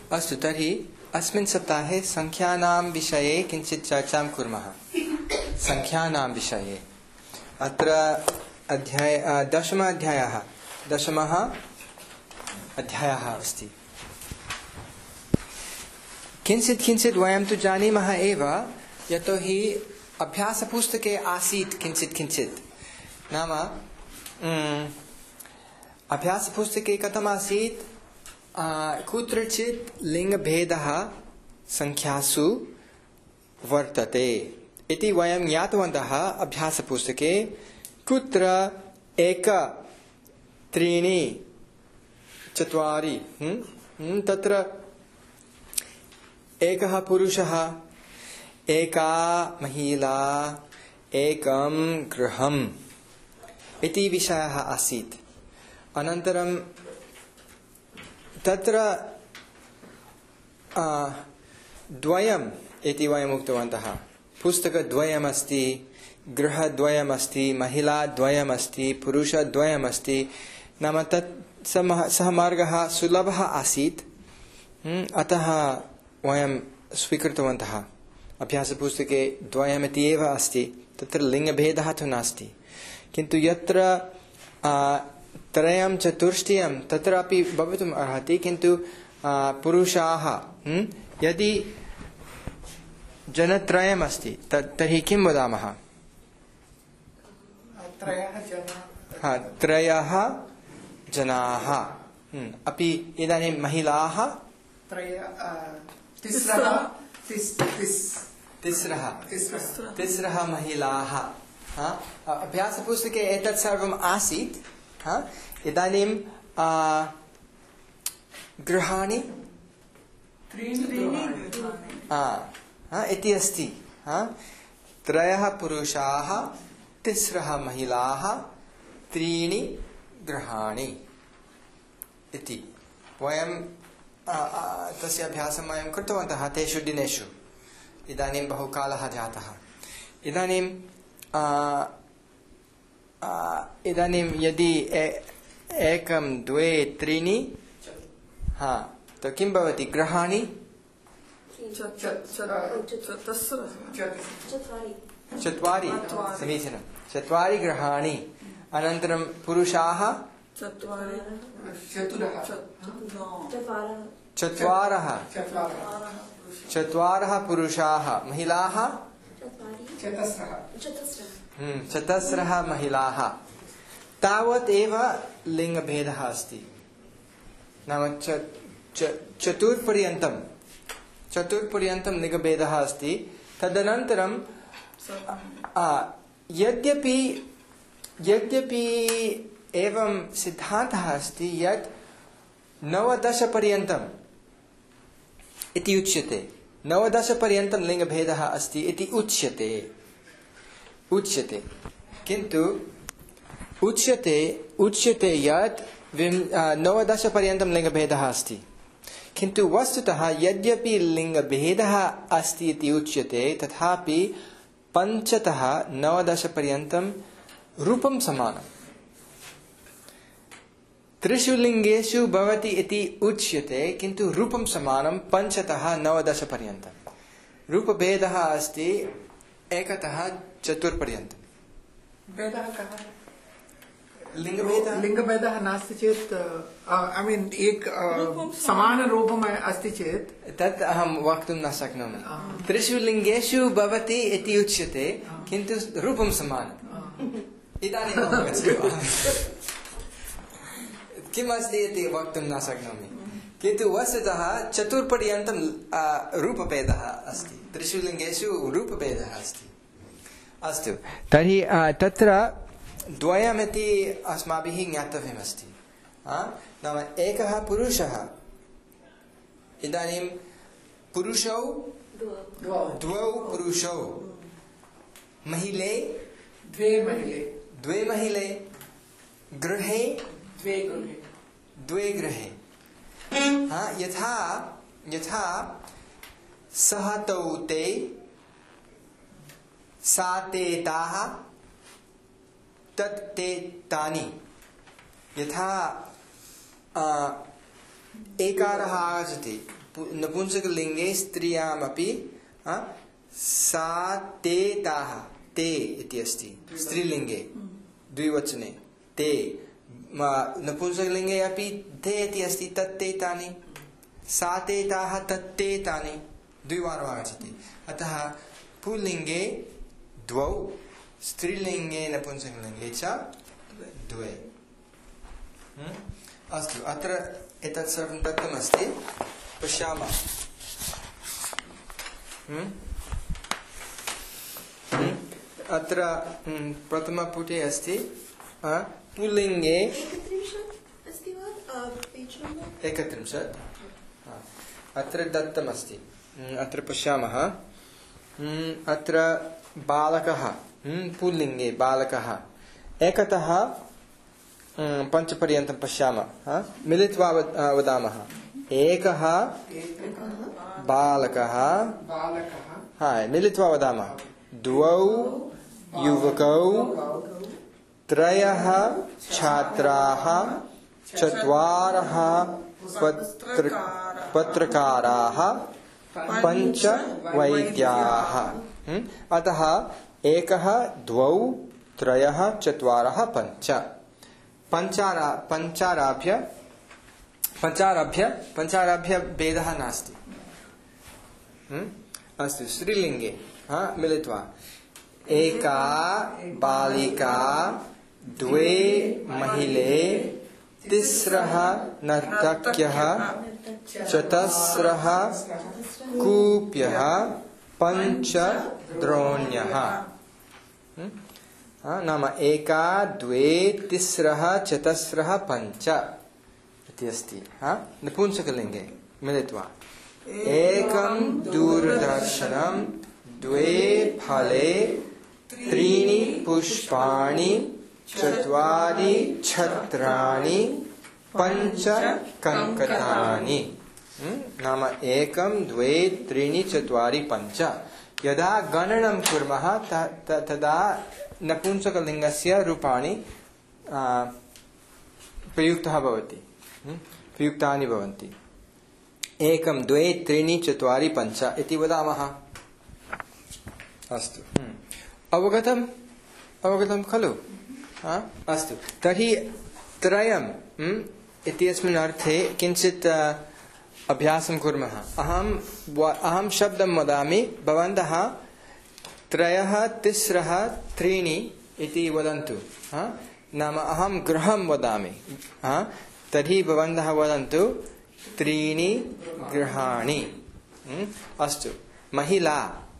अस्तु, तर्हि अस्मिन् सप्ताहे संख्यानां विषये किञ्चित् चर्चां कुर्मः। संख्यानां विषये अत्र दशमः अध्यायः अस्ति। किञ्चित् वयं तु जानीमः एव, यतोहि अभ्यासपुस्तके आसीत् किञ्चित् नाम अभ्यासपुस्तके कथमासीत्, कुत्रचित् लिङ्गभेदः संख्यासु वर्तते इति वयं ज्ञातवन्तः। अभ्यासपुस्तके कुत्र 1 3 4 तत्र एकः पुरुषः, एका महिला, एकं गृहम् इति विषयः आसीत्। अनन्तरं तत्र द्वयम् इति वयम् उक्तवन्तः। पुस्तकद्वयमस्ति, गृहद्वयमस्ति, महिलाद्वयमस्ति, पुरुषद्वयमस्ति। नाम सः मार्गः सुलभः आसीत्, अतः वयं स्वीकृतवन्तः। अभ्यासपुस्तके द्वयमिति एव अस्ति, तत्र लिङ्गभेदः तु नास्ति। किन्तु यत्र 3 चतुष्टयं तत्रापि भवितुम् अर्हति, किन्तु पुरुषाः यदि जनत्रयम् अस्ति तर्हि किं वदामः? 3 जनाः। अपि इदानीं महिलाः तिस्रः महिलाः। अभ्यासपुस्तके एतत् सर्वम् आसीत्। इदानीं गृहाणि इति अस्ति। 3 पुरुषाः, 3 महिलाः, 3 गृहाणि इति वयं तस्य अभ्यासं वयं कृतवन्तः तेषु दिनेषु। इदानीं बहुकालः जातः। इदानीं यदि 1 2 3 तो किं भवति? गृहाणि 4। समीचीनं, 4 गृहाणि। अनन्तरं पुरुषाः 4 पुरुषाः, महिलाः 4 महिलाः। तावत् एव लिङ्गभेदः अस्ति। नाम चतुर्पर्यन्तं लिङ्गभेदः अस्ति। तदनन्तरं यद्यपि एवं सिद्धान्तः अस्ति यत् 9 पर्यन्तम् इति उच्यते। 9 पर्यन्तं लिङ्गभेदः अस्ति इति उच्यते। किन्तु उच्यते यत् 9 पर्यन्तं लिङ्गभेदः अस्ति। किन्तु वस्तुतः यद्यपि लिङ्गभेदः अस्ति इति उच्यते, तथापि 5तः 9 पर्यन्तं रूपं समानम्। 3 लिङ्गेषु भवति इति उच्यते, किन्तु रूपं समानं 5तः 9 पर्यन्तं। रूपभेदः अस्ति 1तः 4 पर्यन्तं। भेदः कः? लिङ्गभेदः नास्ति चेत् एक समानरूपम् अस्ति चेत् तत् अहं वक्तुं न शक्नोमि। 3 लिङ्गेषु भवति इति उच्यते, किन्तु रूपं समानम्। इदानीं किम् अस्ति इति वक्तुं न शक्नोमि, किन्तु वस्तुतः 4 पर्यन्तं रूपभेदः अस्ति। 3 लिङ्गेषु रूपभेदः अस्ति। अस्तु, तर्हि तत्र 2 इति अस्माभिः ज्ञातव्यमस्ति। नाम 1 पुरुषः। इदानीं पुरुषौ 2 पुरुषौ, महिले 2 महिले, गृहे 2 गृहे। यथा सः तौ ते, सा ते ताः, तत् ते तानि। यथा एकारः आगच्छति नपुंसकलिङ्गे स्त्रियामपि सा ते ताः ते इति अस्ति स्त्रीलिङ्गे द्विवचने ते नपुंसकलिङ्गे अपि ते इति अस्ति तत्ते तानि सा ते ताः तत्ते तानि द्विवारम् आगच्छति अतः पुल्लिङ्गे द्वौ स्त्रीलिङ्गे नपुंसकलिङ्गे च द्वे अस्तु अत्र एतत् सर्वं दत्तमस्ति पश्यामः अत्र प्रथमपुटे अस्ति पुल्लिङ्गे 31 अत्र दत्तमस्ति अत्र पश्यामः अत्र बालकः पुल्लिङ्गे बालकः एकतः 5 पर्यन्तं पश्यामः मिलित्वा वदामः एकः बालकः मिलित्वा वदामः द्वौ युवकौ त्रयः छात्राः चत्वारः पत्रकाराः 5 वैद्याः अतः एकः द्वौ त्रयः चत्वारः 5 पञ्चारभ्य भेदः नास्ति अस्तु स्त्रीलिङ्गे मिलित्वा एका बालिका द्वे महिले तिस्रः नर्तक्यः चतस्रः कूप्यः 5 द्रोण्यः नाम एका द्वे तिस्रः चतस्रः 5 इति अस्ति नपुंसकलिङ्गे मिलित्वा एकं दूरदर्शनं द्वे फले 3 पुष्पाणि 4 छत्राणि 5 कङ्कतानि नाम एकं द्वे 3 4 5 यदा गणनं कुर्मः तदा नपुंसकलिङ्गस्य रूपाणि प्रयुक्तानि भवन्ति एकं द्वे 3 4 5 इति वदामः अस्तु अवगतं खलु अस्तु तर्हि त्रयम् इत्यस्मिन् अर्थे किञ्चित् अभ्यासं कुर्मः अहं शब्दं वदामि भवन्तः 3 तिस्रः 3 इति वदन्तु नाम अहं गृहं वदामि तर्हि भवन्तः वदन्तु 3 गृहाणि अस्तु महिला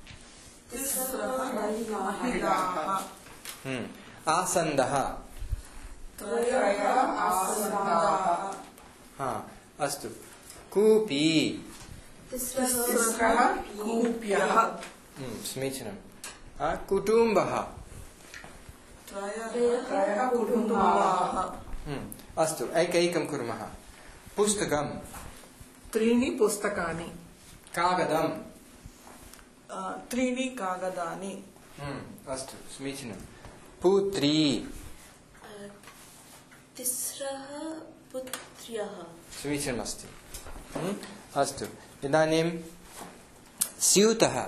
आसन्दः अस्तु कूपी समीचीनं कुटुम्बः अस्तु एकैकं कुर्मः पुस्तकं 3 पुस्तकानि कागदं 3 कागदानि अस्तु समीचीनं पुत्री तिस्रः पुत्र्यः समीचीनमस्ति अस्तु इदानीं स्यूतः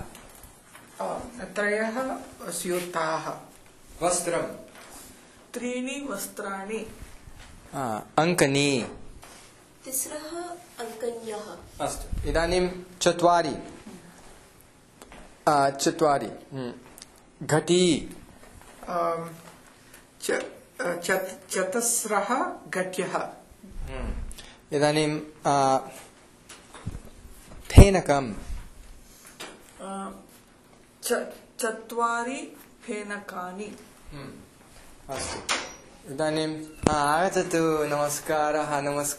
3 स्यूताः वस्त्रं 3 वस्त्राणि अङ्कनी तिस्रः अङ्कन्यः अस्तु इदानीं 4 घटी चतस्रः घट्यः इदानीं फेनकं 4 फेनकानि अस्तु इदानीं आगच्छतु नमस्कारः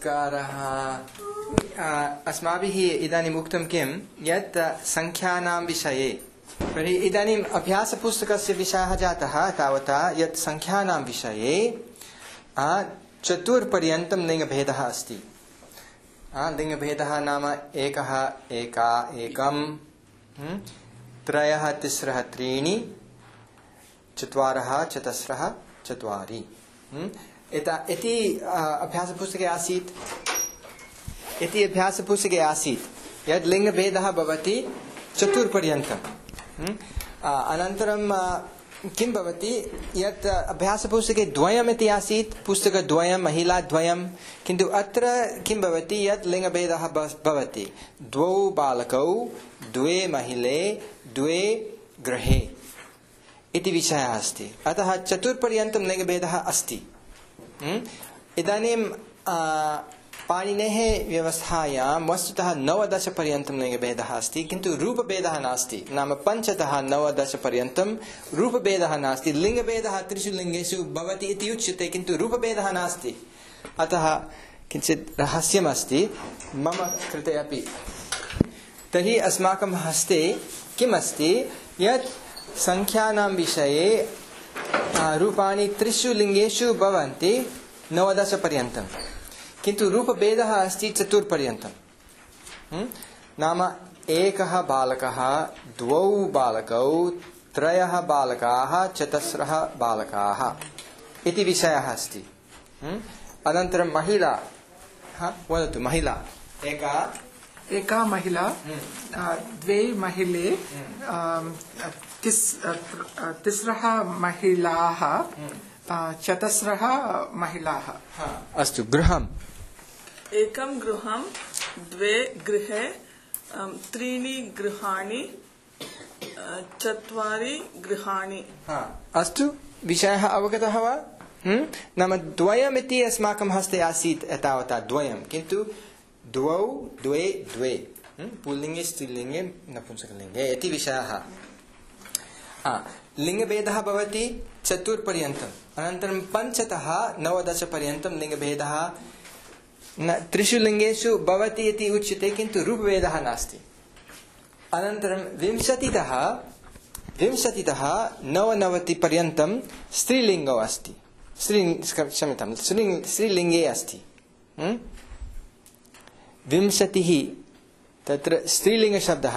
अस्माभिः इदानीम् उक्तं किं यत् संख्यानां विषये तर्हि इदानीम् अभ्यासपुस्तकस्य विषयः जातः तावता यत् संख्यानां विषये 4 पर्यन्तं लिङ्गभेदः अस्ति लिङ्गभेदः नाम एकः एका एकं 3 तिस्रः 3 4 चतस्रः 4 इति अभ्यासपुस्तके आसीत् इति अभ्यासपुस्तके आसीत् यद् लिङ्गभेदः भवति चतुर्पर्यन्तम्। अनन्तरं किं भवति यत् अभ्यासपुस्तके द्वयमिति आसीत्, पुस्तकद्वयं महिलाद्वयं, किन्तु अत्र किं भवति यत् लिङ्गभेदः भवति द्वौ बालकौ द्वे महिले द्वे गृहे इति विषयः अस्ति। अतः चतुर्पर्यन्तं लिङ्गभेदः अस्ति। इदानीं पाणिनेः व्यवस्थायां वस्तुतः 9 पर्यन्तं लिङ्गभेदः अस्ति, किन्तु रूपभेदः नास्ति। नाम 5 तः 9 पर्यन्तं रूपभेदः नास्ति। लिङ्गभेदः 3 लिङ्गेषु भवति इति उच्यते, किन्तु रूपभेदः नास्ति। अतः किञ्चित् रहस्यमस्ति मम कृते अपि। तर्हि अस्माकं हस्ते किम् अस्ति यत् संख्यानां विषये रूपाणि 3 लिङ्गेषु भवन्ति 9 पर्यन्तं, किन्तु रूपभेदः अस्ति 4 पर्यन्तं। नाम एकः बालकः, द्वौ बालकौ, 3 बालकाः, 4 बालकाः इति विषयः अस्ति। अनन्तरं महिला, वदतु। महिला एका महिला, 2 महिले, 3 महिलाः, 4 महिलाः। अस्तु। गृहम् एकं गृहं, 2 गृहे, 3 गृहाणि, 4 गृहाणि। अस्तु। विषयः अवगतः वा? नाम द्वयमिति अस्माकं हस्ते आसीत् एतावता द्वयं, किन्तु द्वौ द्वे द्वे, पुल्लिङ्गे स्त्रीलिङ्गे नपुंसकलिङ्गे इति विषयः। लिङ्गभेदः भवति 4 पर्यन्तम्। अनन्तरं 5 तः 9 पर्यन्तं लिङ्गभेदः 3 लिङ्गेषु भवति इति उच्यते, किन्तु रूपभेदः नास्ति। अनन्तरं 20 तः 99 पर्यन्तं स्त्रीलिङ्गौ अस्ति, स्त्रीलिङ्गे अस्ति। 20 तत्र स्त्रीलिङ्गशब्दः।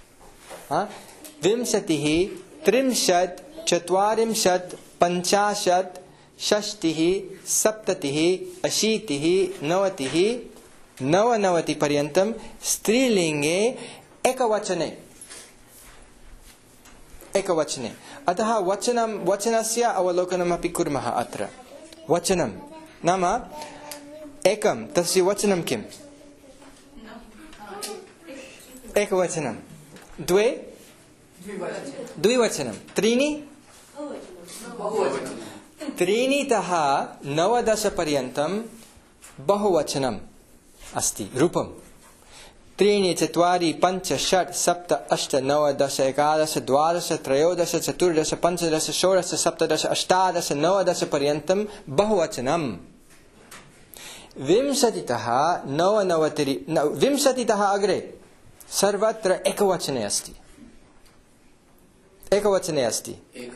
20 30 40 50 60 70 80 90 99 पर्यन्तं स्त्रीलिङ्गे एकवचने। अतः वचनस्य अवलोकनमपि कुर्मः। अत्र वचनं नाम एकं, तस्य वचनं किम्? एकवचनं। द्विवचनं। 3 तः 9 पर्यन्तं बहुवचनम् अस्ति रूपं। 3 4 5 6 7 8 9 10 11 12 13 14 15 16 17 18 19 पर्यन्तं बहुवचनम्। 20 तः 20 तः अग्रे सर्वत्र एकवचने अस्ति। एकवचने।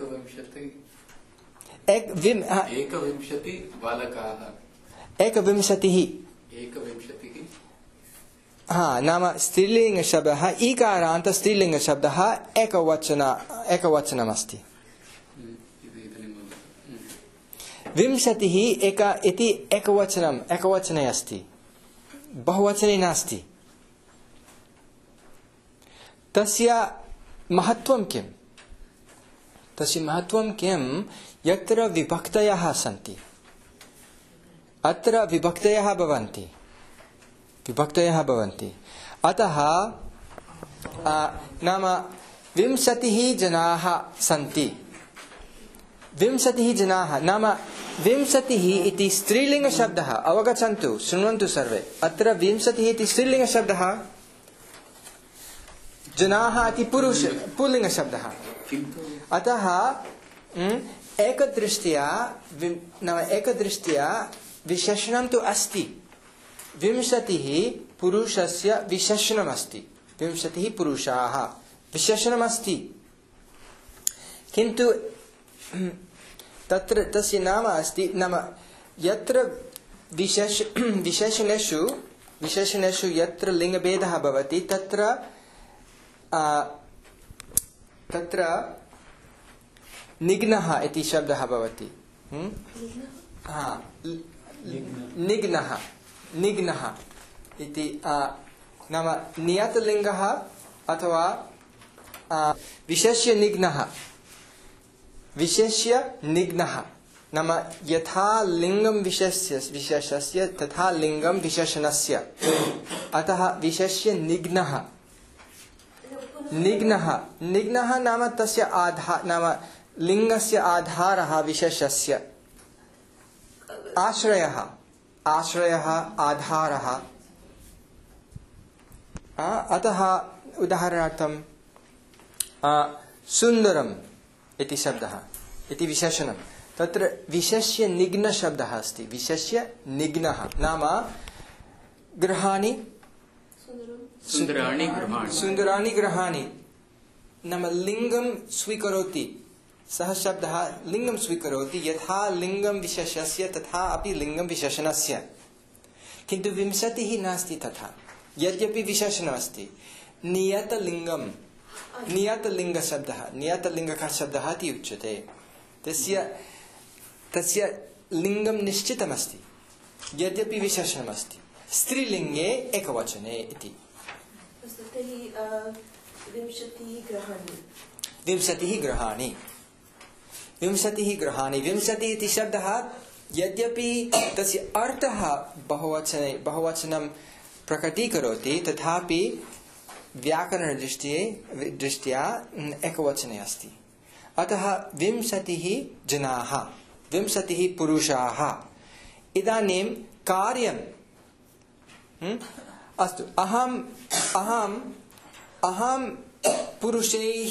21 बालकाः। 21 नाम स्त्रीलिङ्गशब्दः, ईकारान्त स्त्रीलिङ्गशब्दः एकवचनमस्ति। 20 इति एकवचने अस्ति, बहुवचने नास्ति। तस्य महत्त्वं किम्? तस्य महत्त्वं किं? यत्र विभक्तयः सन्ति, अत्र विभक्तयः भवन्ति। अतः नाम 20 जनाः सन्ति। 20 जनाः नाम 20 इति स्त्रीलिङ्गशब्दः। अवगच्छन्तु, शृण्वन्तु सर्वे। अत्र 20 इति स्त्रीलिङ्गशब्दः, जनाः इति पुल्लिङ्गशब्दः। अतः एकदृष्ट्या विशेषणं तु अस्ति। 20 पुरुषस्य विशेषणमस्ति। 20 पुरुषाः विशेषणमस्ति, किन्तु तत्र तस्य नाम अस्ति। नाम यत्र विशेषणेषु यत्र लिङ्गभेदः भवति तत्र निघ्नः इति शब्दः भवति। निघ्नः इति नाम नियतलिङ्गः अथवा विशेष्य निघ्नः नाम यथा लिङ्गं विशेषस्य तथा लिङ्गं विशेषणस्य अतः विशेष्य निघ्नः नाम तस्य नाम लिङ्गस्य आधारः विशेषस्य आश्रयः आधारः अतः उदाहरणार्थं सुन्दरम् इति शब्दः इति विशेषणं तत्र विशेष्य निघ्न शब्दः अस्ति विशेष्य निघ्नः नाम गृहाणि सुन्दराणि गृहाणि नाम लिङ्गं स्वीकरोति सः शब्दः लिङ्गं स्वीकरोति यथा लिङ्गं विशेषस्य तथा अपि लिङ्गं विशेषणस्य किन्तु 20 नास्ति तथा यद्यपि विशेषणमस्ति नियतलिङ्गशब्दः नियतलिङ्गकः शब्दः इति उच्यते तस्य लिङ्गं निश्चितमस्ति यद्यपि विशेषणमस्ति स्त्रीलिङ्गे एकवचने इति 20 गृहाणि 20 इति शब्दः यद्यपि तस्य अर्थः बहुवचनं प्रकटीकरोति तथापि व्याकरणदृष्ट्या एकवचने अस्ति अतः 20 जनाः 20 पुरुषाः इदानीं कार्यं अस्तु अहं पुरुषैः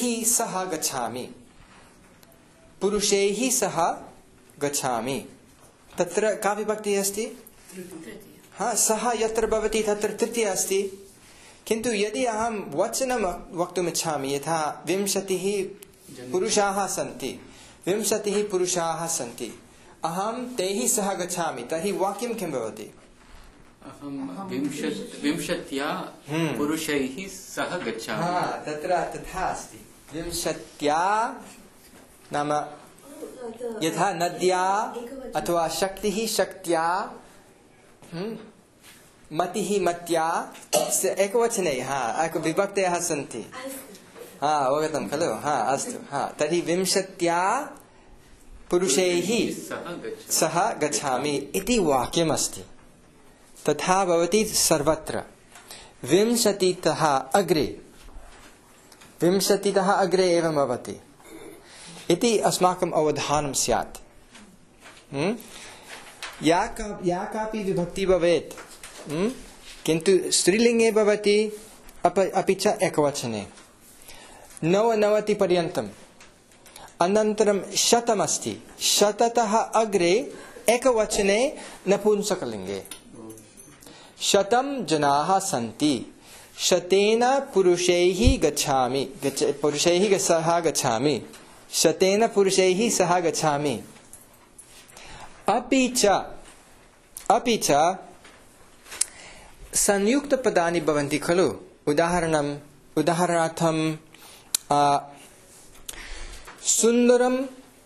सह गच्छामि तत्र का विभक्तिः अस्ति सः यत्र भवति तत्र तृतीया अस्ति किन्तु यदि अहं वचनं वक्तुम् इच्छामि यथा 20 पुरुषाः सन्ति अहं तैः सह गच्छामि तर्हि वाक्यं किं भवति 20 पुरुषैः सह गच्छामि तत्र तथा अस्ति 20 नाम यथा नद्या अथवा शक्त्या मतिः मत्या एकवचने विभक्तयः सन्ति अवगतं खलु अस्तु तर्हि 20 पुरुषैः सह गच्छामि इति वाक्यमस्ति तथा भवति सर्वत्र 20तः अग्रे एवं भवति इति अस्माकम् अवधानं स्यात् या कापि विभक्ति भवेत् किन्तु स्त्रीलिङ्गे भवति अपि च एकवचने 99 पर्यन्तम् अनन्तरं 100 अस्ति 100तः अग्रे एकवचने नपुंसकलिङ्गे 100 जनाः सन्ति 100 पुरुषैः सह गच्छामि 100 पुरुषैः सह गच्छामि अपि च संयुक्तपदानि भवन्ति खलु उदाहरणार्थं सुन्दरं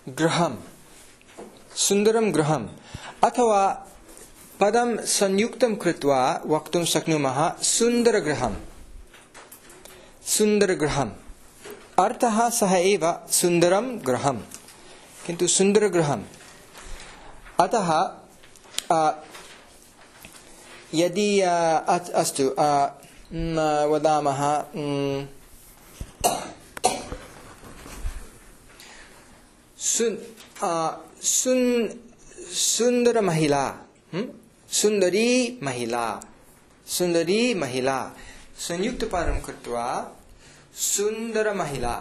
गृहम् अथवा पदं संयुक्तं कृत्वा वक्तुं शक्नुमः सुन्दरगृहम् अर्थः सः एव सुन्दरं गृहम् किन्तु सुन्दरगृहम् अतः यदि अस्तु वदामः सुन्दरमहिला सुन्दरी महिला संयुक्तपदं कृत्वा सुन्दरमहिला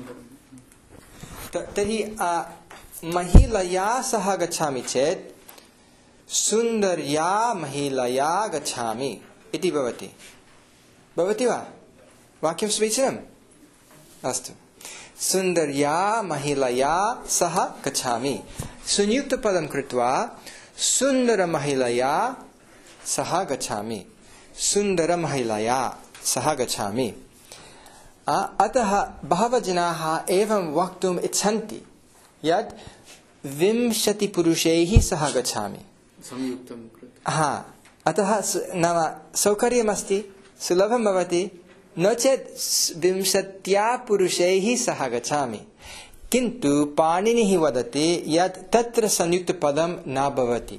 तर्हि महिलया सह गच्छामि चेत् सुन्दर्या महिलया गच्छामि इति भवति वा वाक्यं समीचीनम् अस्तु सुन्दर्या महिलया सह गच्छामि संयुक्तपदं कृत्वा सुन्दरमहिलया सह गच्छामि अतः बहवः जनाः एवं वक्तुम् इच्छन्ति यत् 20 पुरुषैः सह गच्छामि अतः नाम सौकर्यमस्ति, सुलभं भवति। नो चेत् 20 पुरुषैः सह गच्छामि, किन्तु पाणिनिः वदति यत् तत्र संयुक्तपदं न भवति,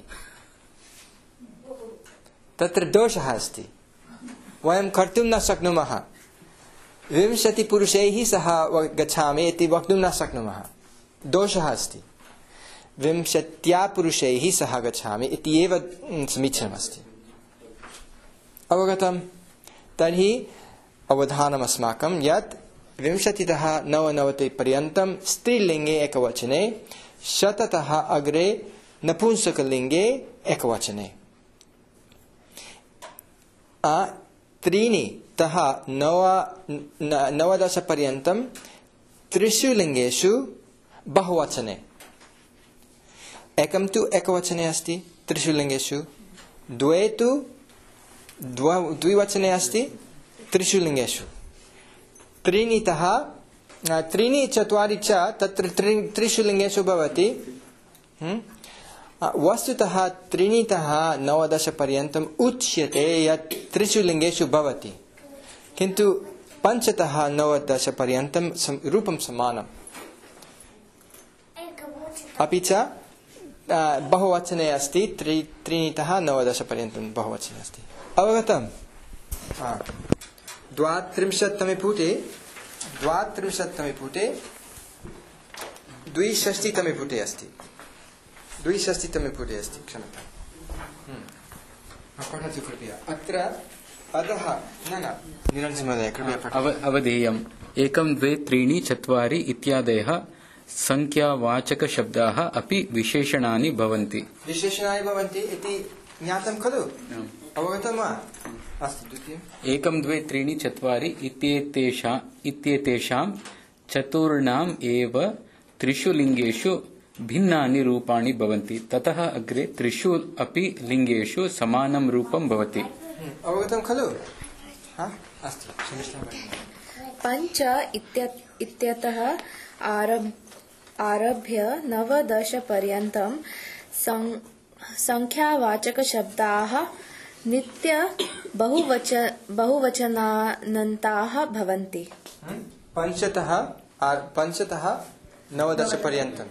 तत्र दोषः अस्ति, वयं कर्तुं न शक्नुमः। 20 पुरुषैः सह गच्छामि इति वक्तुं न शक्नुमः, दोषः अस्ति। 20 पुरुषैः सह गच्छामि इति एव समीचीनमस्ति। अवगतं? तर्हि अवधानमस्माकं यत् 20तः 99 पर्यन्तं स्त्रीलिङ्गे एकवचने, 100तः अग्रे नपुंसकलिङ्गे एकवचने। 3तः 19 पर्यन्तं त्रिषु लिङ्गेषु बहुवचने। एकं तु एकवचने अस्ति त्रिषु लिङ्गेषु, 2 तु द्विवचने अस्ति त्रिषु लिङ्गेषु, 3 4 च तत्र त्रिषु लिङ्गेषु भवति। वस्तुतः 3तः 19 पर्यन्तम् उच्यते यत् त्रिषु लिङ्गेषु भवति, किन्तु 5तः 19 पर्यन्तं रूपं समानम्। अपि च बहुवचने अस्ति, 3तः 19 पर्यन्तं बहुवचने अस्ति। अवगतं? 32तमे पुटे 62तमे पुटे 62तमे पुटे अस्ति, 62तमे पुटे अस्ति, क्षम्यतां। पठतु कृपया। अत्र अधः न निरञ्जनमहोदय कृपया पठतु। अवधेयम् 1 2 3 4 इत्यादयः संख्यावाचकशब्दाः अपि विशेषणानि भवन्ति। विशेषणानि भवन्ति इति ज्ञातं खलु? अवगतं वा? अस्तु, द्वितीयम्। 1 2 3 4 इत्येतेषां चतुर्णाम् एव त्रिषु लिङ्गेषु भिन्नानि रूपाणि भवन्ति। ततः अग्रे त्रिषु अपि लिङ्गेषु समानं रूपं भवति। अवगतं खलु? अस्तु, क्षम्यतां। 5 इत्यतः आरभ्य 19 पर्यन्तं संख्यावाचकशब्दाः नित्य बहुवचनान्ताः भवन्ति। 5तः 19 पर्यन्तं।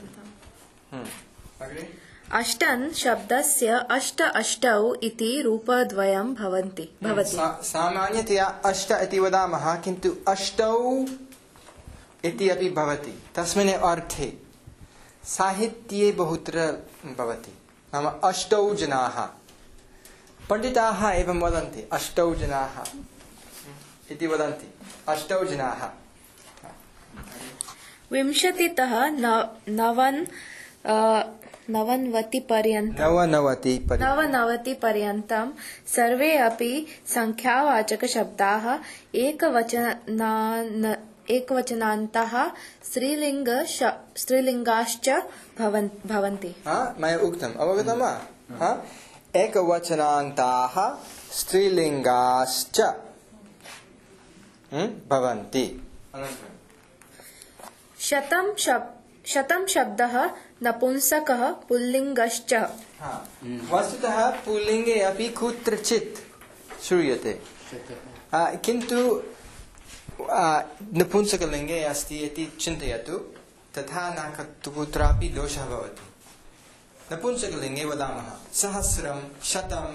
8 शब्दस्य 8 अष्टौ इति रूपद्वयं भवति। सामान्यतया 8 इति वदामः, किन्तु अष्टौ इति अपि भवति। तस्मिन् अर्थे साहित्ये बहुत्र भवति, नाम 8 जनाः। पण्डिताः एवं वदन्ति 8 जनाः इति वदन्ति, 8 जनाः। 20तः 99 पर्यन्तं सर्वे अपि संख्यावाचकशब्दाः एकवचनान्तः स्त्रीलिङ्गाश्च भवन्ति। मया उक्तम्, अवगतं वा? एकवचनान्ताः स्त्रीलिङ्गाश्च भवन्ति। 100 शब्दः नपुंसकः पुल्लिङ्गश्च। वस्तुतः पुल्लिङ्गे अपि कुत्रचित् श्रूयते, किन्तु नपुंसकलिङ्गे अस्ति इति चिन्तयतु, तथा न कुत्रापि दोषः भवति। नपुंसकलिङ्गे वदामः 100, 100,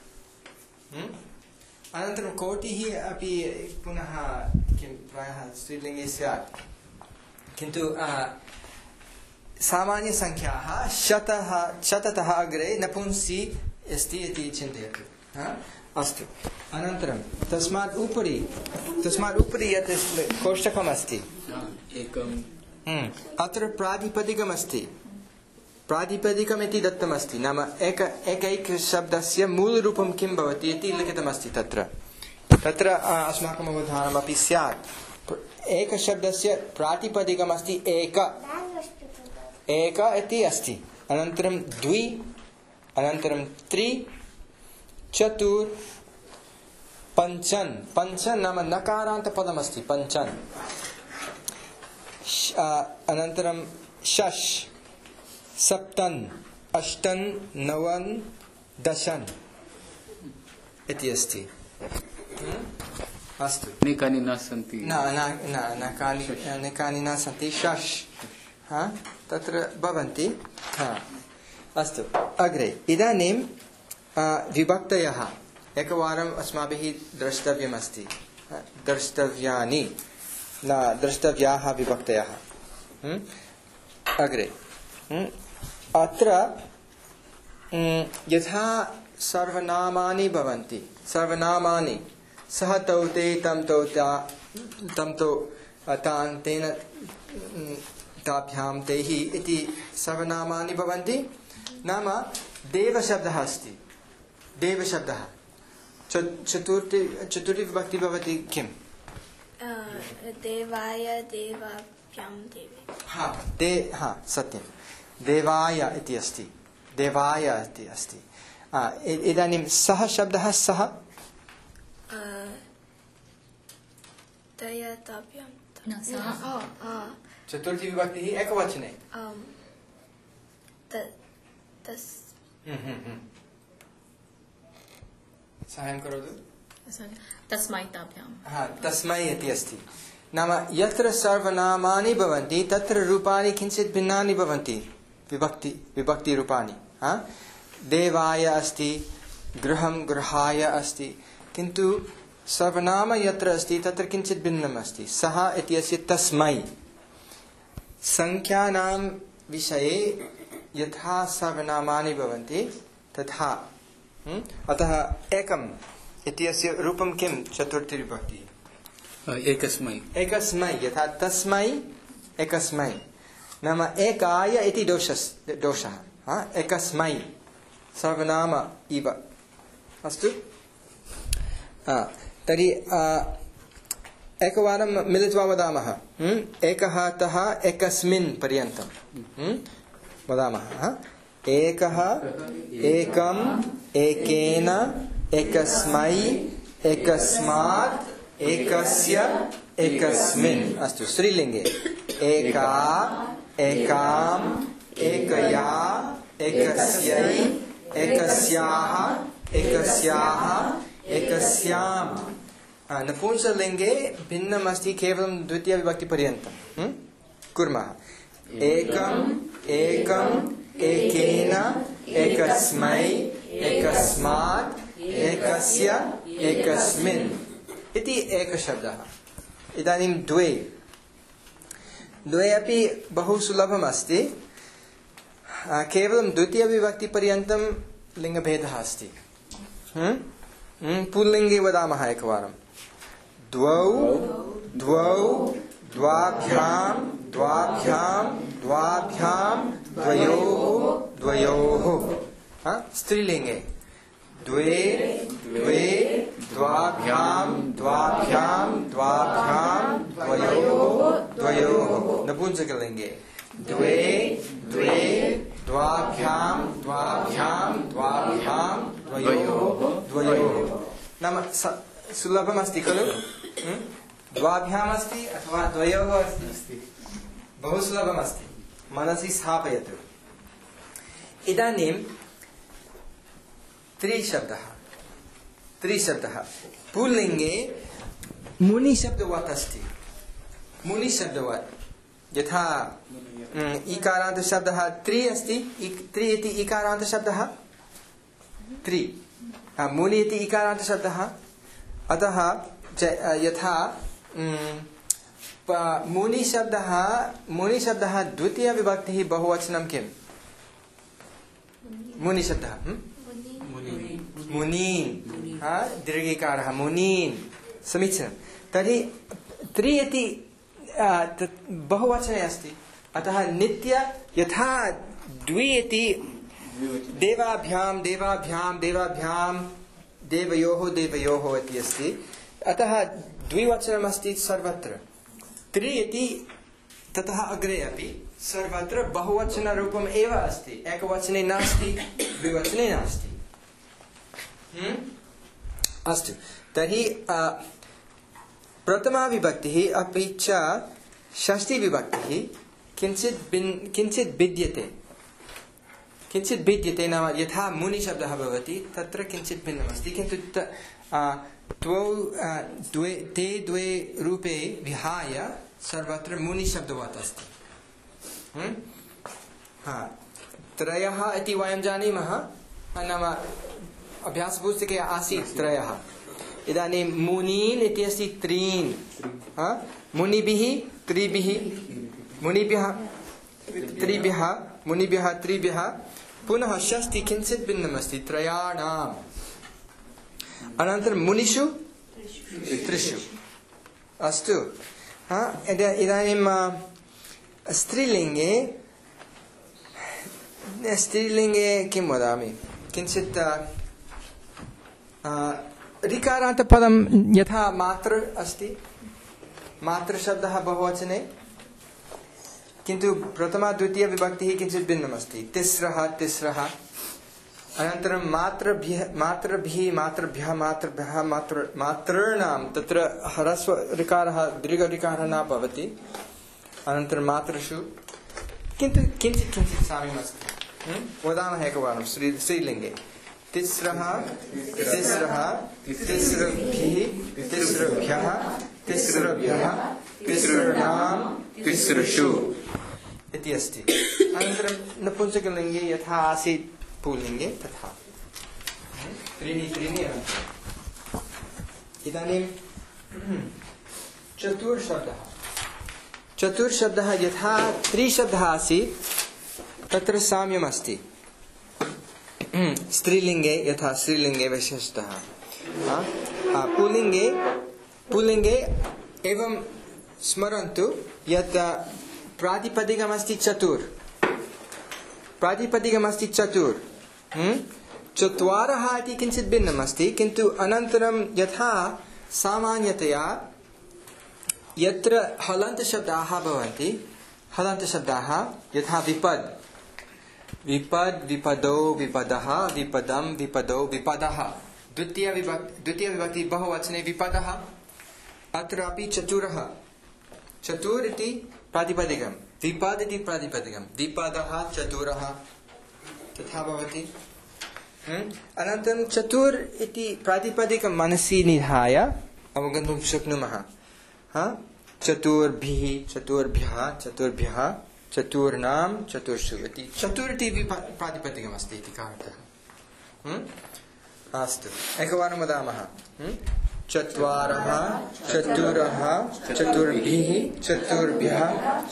अनन्तरं कोटिः अपि पुनः प्रायः स्त्रीलिङ्गे स्यात्, किन्तु सामान्यसङ्ख्याः 100तः अग्रे नपुंसी अस्ति इति चिन्तयतु। अस्तु, अनन्तरं तस्मात् उपरि यत् कोष्टकमस्ति, अत्र प्रातिपदिकमस्ति, प्रातिपदिकम् इति दत्तमस्ति, नाम एकैकशब्दस्य मूलरूपं किं भवति इति लिखितमस्ति। तत्र अस्माकम् अवधानमपि स्यात्। एकशब्दस्य प्रातिपदिकमस्ति एक इति अस्ति, अनन्तरं 2, अनन्तरं 3, 4, 5 नाम नकारान्तपदमस्ति, 5, अनन्तरं 6, 7, 8, 9, 10, इति अस्ति। अस्तु, अनेकानि न सन्ति। अनेकानि न सन्ति। शश तत्र भवन्ति। अस्तु, अग्रे इदानीं विभक्तयः एकवारम् अस्माभिः द्रष्टव्यमस्ति। द्रष्टव्यानि न द्रष्टव्याः विभक्तयः। अग्रे अत्र यथा सर्वनामानि भवन्ति, सर्वनामानि सः तौ ते तं तौ तं तौ तान् तेन ताभ्यां तैः इति सर्वनामानि भवन्ति। नाम देवशब्दः अस्ति। देवशब्दः चतुर्थी विभक्ति भवति किम्? देवाय देवाभ्यां देवे। सत्यं, देवाय इति अस्ति। देवाय इति अस्ति। इदानीं सः शब्दः सः चतुर्थी विभक्तिः एकवचने। साहाय्यं करोतु। तस्मै ताभ्यां। तस्मै इति अस्ति। नाम यत्र सर्वनामानि भवन्ति तत्र रूपाणि किञ्चित् भिन्नानि भवन्ति। विभक्तिरूपाणि। देवाय अस्ति, गृहं गृहाय अस्ति, किन्तु सर्वनाम यत्र अस्ति तत्र किञ्चित् भिन्नम् अस्ति। सः इति अस्ति तस्मै। संख्यानां विषये यथा सर्वनामानि भवन्ति तथा। अतः एकम् इत्यस्य रूपं किं? चतुर्थी विभक्ति एकस्मै। एकस्मै, यथा तस्मै एकस्मै। नाम एकाय इति दोषः। एकस्मै सर्वनाम इव। अस्तु, तर्हि एकवारं मिलित्वा वदामः। एकः तः एकस्मिन् पर्यन्तं वदामः। एकः, एकम्, एकेन, एकस्मै, एकस्मात्, एकस्य, एकस्मिन्। अस्तु, स्त्रीलिङ्गे एका, एकाम्, एकया, एकस्यै, एकस्याः, एकस्याः, एकस्याम्। नपुंसकलिङ्गे भिन्नम् अस्ति, केवलं द्वितीयविभक्तिपर्यन्तं कुर्मः। एकम्, एकम्, एकेन, एकस्मै, एकस्मात्, एकस्य, एकस्मिन् इति एकशब्दः। इदानीं द्वे अपि बहु सुलभम् अस्ति। केवलं द्वितीयविभक्तिपर्यन्तं लिङ्गभेदः अस्ति। पुल्लिङ्गे वदामः एकवारं। द्वौ, द्वौ, द्वाभ्यां, द्वाभ्यां, द्वाभ्यां, द्वयोः, द्वयोः। स्त्रीलिङ्गे द्वे, द्वे, द्वाभ्यां, द्वाभ्यां, द्वाभ्यां, द्वयोः, द्वयोः। नपुंसकलिङ्गे द्वे, द्वे, द्वाभ्यां, द्वाभ्यां, द्वाभ्यां, द्वयोः, द्वयोः। नाम सुलभमस्ति खलु? द्वाभ्याम् अस्ति अथवा द्वयोः अस्ति। बहु सुलभमस्ति, मनसि स्थापयतु। इदानीं त्रिशब्दः पुल्लिङ्गे मुनिशब्दवत् अस्ति। मुनिशब्दवत् यथा इकारान्तशब्दः त्रि अस्ति। त्रि इति इकारान्तशब्दः। त्रि मुनि इति इकारान्तशब्दः। अतः यथा मुनिशब्दः द्वितीयविभक्तिः बहुवचनं किम्? मुनिशब्दः मुनीन्। दीर्घिकारः मुनीन्। समीचीनं। तर्हि त्रि इति बहुवचने अस्ति। अतः नित्य यथा द्वि इति देवाभ्यां, देवाभ्यां, देवाभ्यां, देवयोः, देवयोः इति अस्ति। अतः द्विवचनमस्ति सर्वत्र। त्रि इति ततः अग्रे अपि सर्वत्र बहुवचनरूपम् एव अस्ति। एकवचने नास्ति, द्विवचने नास्ति। अस्तु, तर्हि प्रथमा विभक्तिः अपि च षष्ठी विभक्तिः किञ्चित् भिद्यते। किञ्चित् भिद्यते नाम यथा मुनिशब्दः भवति तत्र किञ्चित् भिन्नमस्ति किन्तु ते द्वे रूपे विहाय सर्वत्र मुनिशब्दवत् अस्ति त्रयः इति वयं जानीमः नाम अभ्यासपुस्तके आसीत् त्रयः इदानीं मुनीन् इति अस्ति त्रीन् मुनिभिः त्रिभिः मुनिभ्यः त्रिभ्यः पुनः षष्टि किञ्चित् भिन्नमस्ति त्रयाणाम् अनन्तरं मुनिषु त्रिषु अस्तु इदानीं स्त्रीलिङ्गे किं वदामि किञ्चित् ऋकारान्तपदं यथा मातृ अस्ति मातृशब्दः बहुवचने किन्तु प्रथमा द्वितीय विभक्तिः किञ्चित् भिन्नमस्ति तिस्रः अनन्तरं मातृभ्यः मातॄणां तत्र ह्रस्व ऋकारः दीर्घ ऋकारः न भवति अनन्तरं मातृषु किन्तु किञ्चित् साम्यमस्ति वदामः एकवारं स्त्रीलिङ्गे तिस्रः तिस्रभ्यः तिसॄणां तिसृषु इति अस्ति अनन्तरं नपुंसकलिङ्गे यथा आसीत् पुल्लिङ्गे तथा त्रीणि इदानीं चतुर्शब्दः यथा त्रिशब्दः आसीत् तत्र साम्यमस्ति स्त्रीलिङ्गे यथा स्त्रीलिङ्गे विशेषतः पुल्लिङ्गे एवं स्मरन्तु यत् प्रातिपदिकमस्ति चतुर् चत्वारः इति किञ्चित् भिन्नमस्ति किन्तु अनन्तरं यथा सामान्यतया यत्र हलन्तशब्दाः भवन्ति हलन्तशब्दाः यथा विपदो विपदः विपदं विपदो विपदः द्वितीय विभक्ति बहुवचने विपदः अत्रापि चतुर् इति प्रातिपदिकं विपद इति प्रातिपदिकं विपदः चतुरः तथा भवति अनन्तरं चतुर् इति प्रातिपदिकं मनसि निधाय अवगन्तुं शक्नुमः चतुर्भ्यः चतुर्णां चतुर्षु इति चतुर् इति प्रातिपदिकमस्ति इति कारणतः अस्तु एकवारं वदामः चत्वारः चतुरः चतुर्भिः चतुर्भ्यः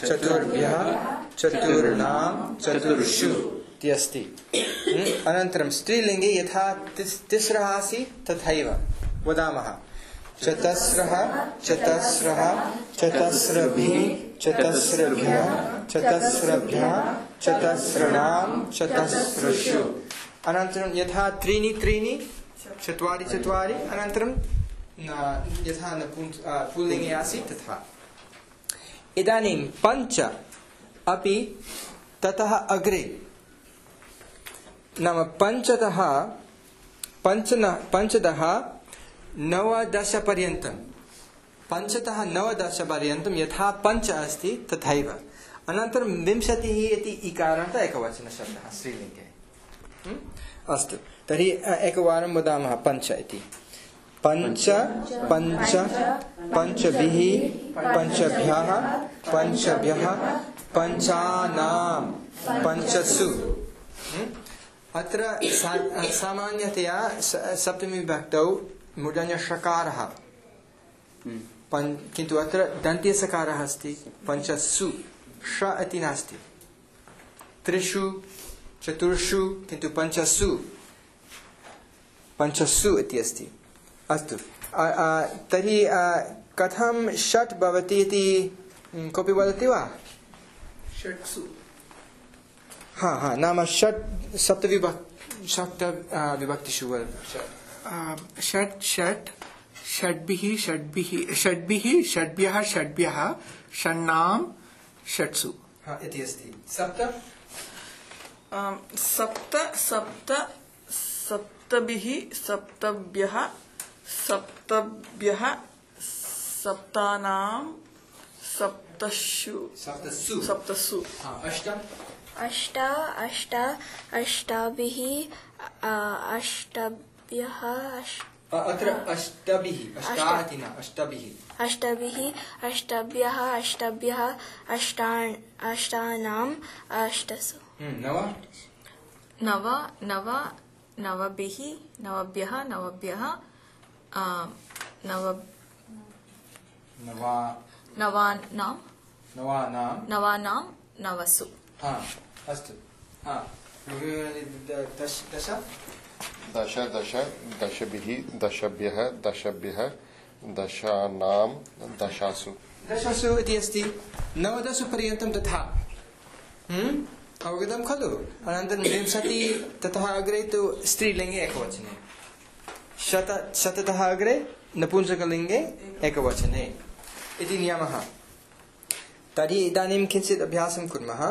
चतुर्णां चतुर्षु इति अस्ति अनन्तरं स्त्रीलिङ्गे यथा तिस्रः आसीत् तथैव वदामः चतस्रः चतस्रभिः चतस्रभ्यः चतस्रणां चतस्रषु अनन्तरं यथा त्रीणि चत्वारि अनन्तरं यथा पुल्लिङ्गे आसीत् तथा इदानीं पञ्च अपि ततः अग्रे नाम पञ्चतः 9 पर्यन्तं पञ्चतः 9 पर्यन्तं यथा पञ्च अस्ति तथैव अनन्तरं 20 इति इकारान्तः एकवचनशब्दः स्त्रीलिङ्गे अस्तु तर्हि एकवारं वदामः पञ्च इति पञ्चभिः पञ्चभ्यः पञ्चानां पञ्चसु अत्र सामान्यतया सप्तमी विभक्तौ मूर्धन्यषकारः किन्तु अत्र दन्त्यसकारः अस्ति पञ्चसु ष इति नास्ति त्रिषु चतुर्षु किन्तु पञ्चसु इति अस्ति अस्तु तर्हि कथं षट् भवति इति कोऽपि वदति वा षट्सु नाम सप्तविभक्तिषु षड्भिः षड्भ्यः षण्णां षट्सु इति अस्ति सप्तभिः सप्तभ्यः सप्तानां सप्तसु अष्ट अष्ट अष्ट अष्टाभिः अष्टभ्यः अत्र अष्टभिः अष्टाति न अष्टभिः अष्टभिः अष्टभ्यः अष्टभ्यः अष्टानाम् अष्टसु नव नव नव नवभिः नवभ्यः नवभ्यः नव नवा नवानां नवानां नवानां नवसु अस्तु दश दश दश दश दशभिः दशभ्यः दशभ्यः दशानां दशासु दशसु इति अस्ति नवदश पर्यन्तं तथा अवगतं खलु अनन्तरं विंशति ततः अग्रे तु स्त्रीलिङ्गे एकवचने शततः अग्रे नपुंसकलिङ्गे एकवचने इति नियमः तर्हि इदानीं किञ्चित् अभ्यासं कुर्मः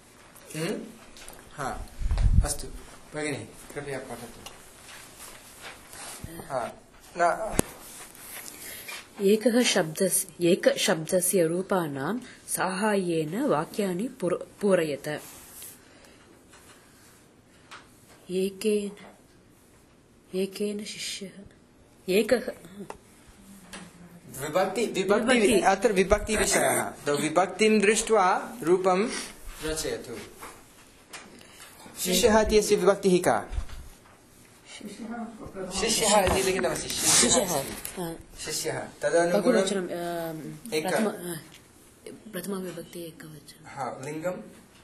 अस्तु भगिनी कृपया पठतु एकशब्दस्य रूपाणां साहाय्येन वाक्यानि पूरयत एकेन शिष्यः एकः विभक्ति अत्र विभक्तिविषयः विभक्तिं दृष्ट्वा रूपं रचयतु शिष्यः इत्यस्य विभक्तिः का शिष्यः इति लिखितमस्ति शिष्यः तदनुगुणं प्रथमविभक्ति एकवचनं लिङ्गं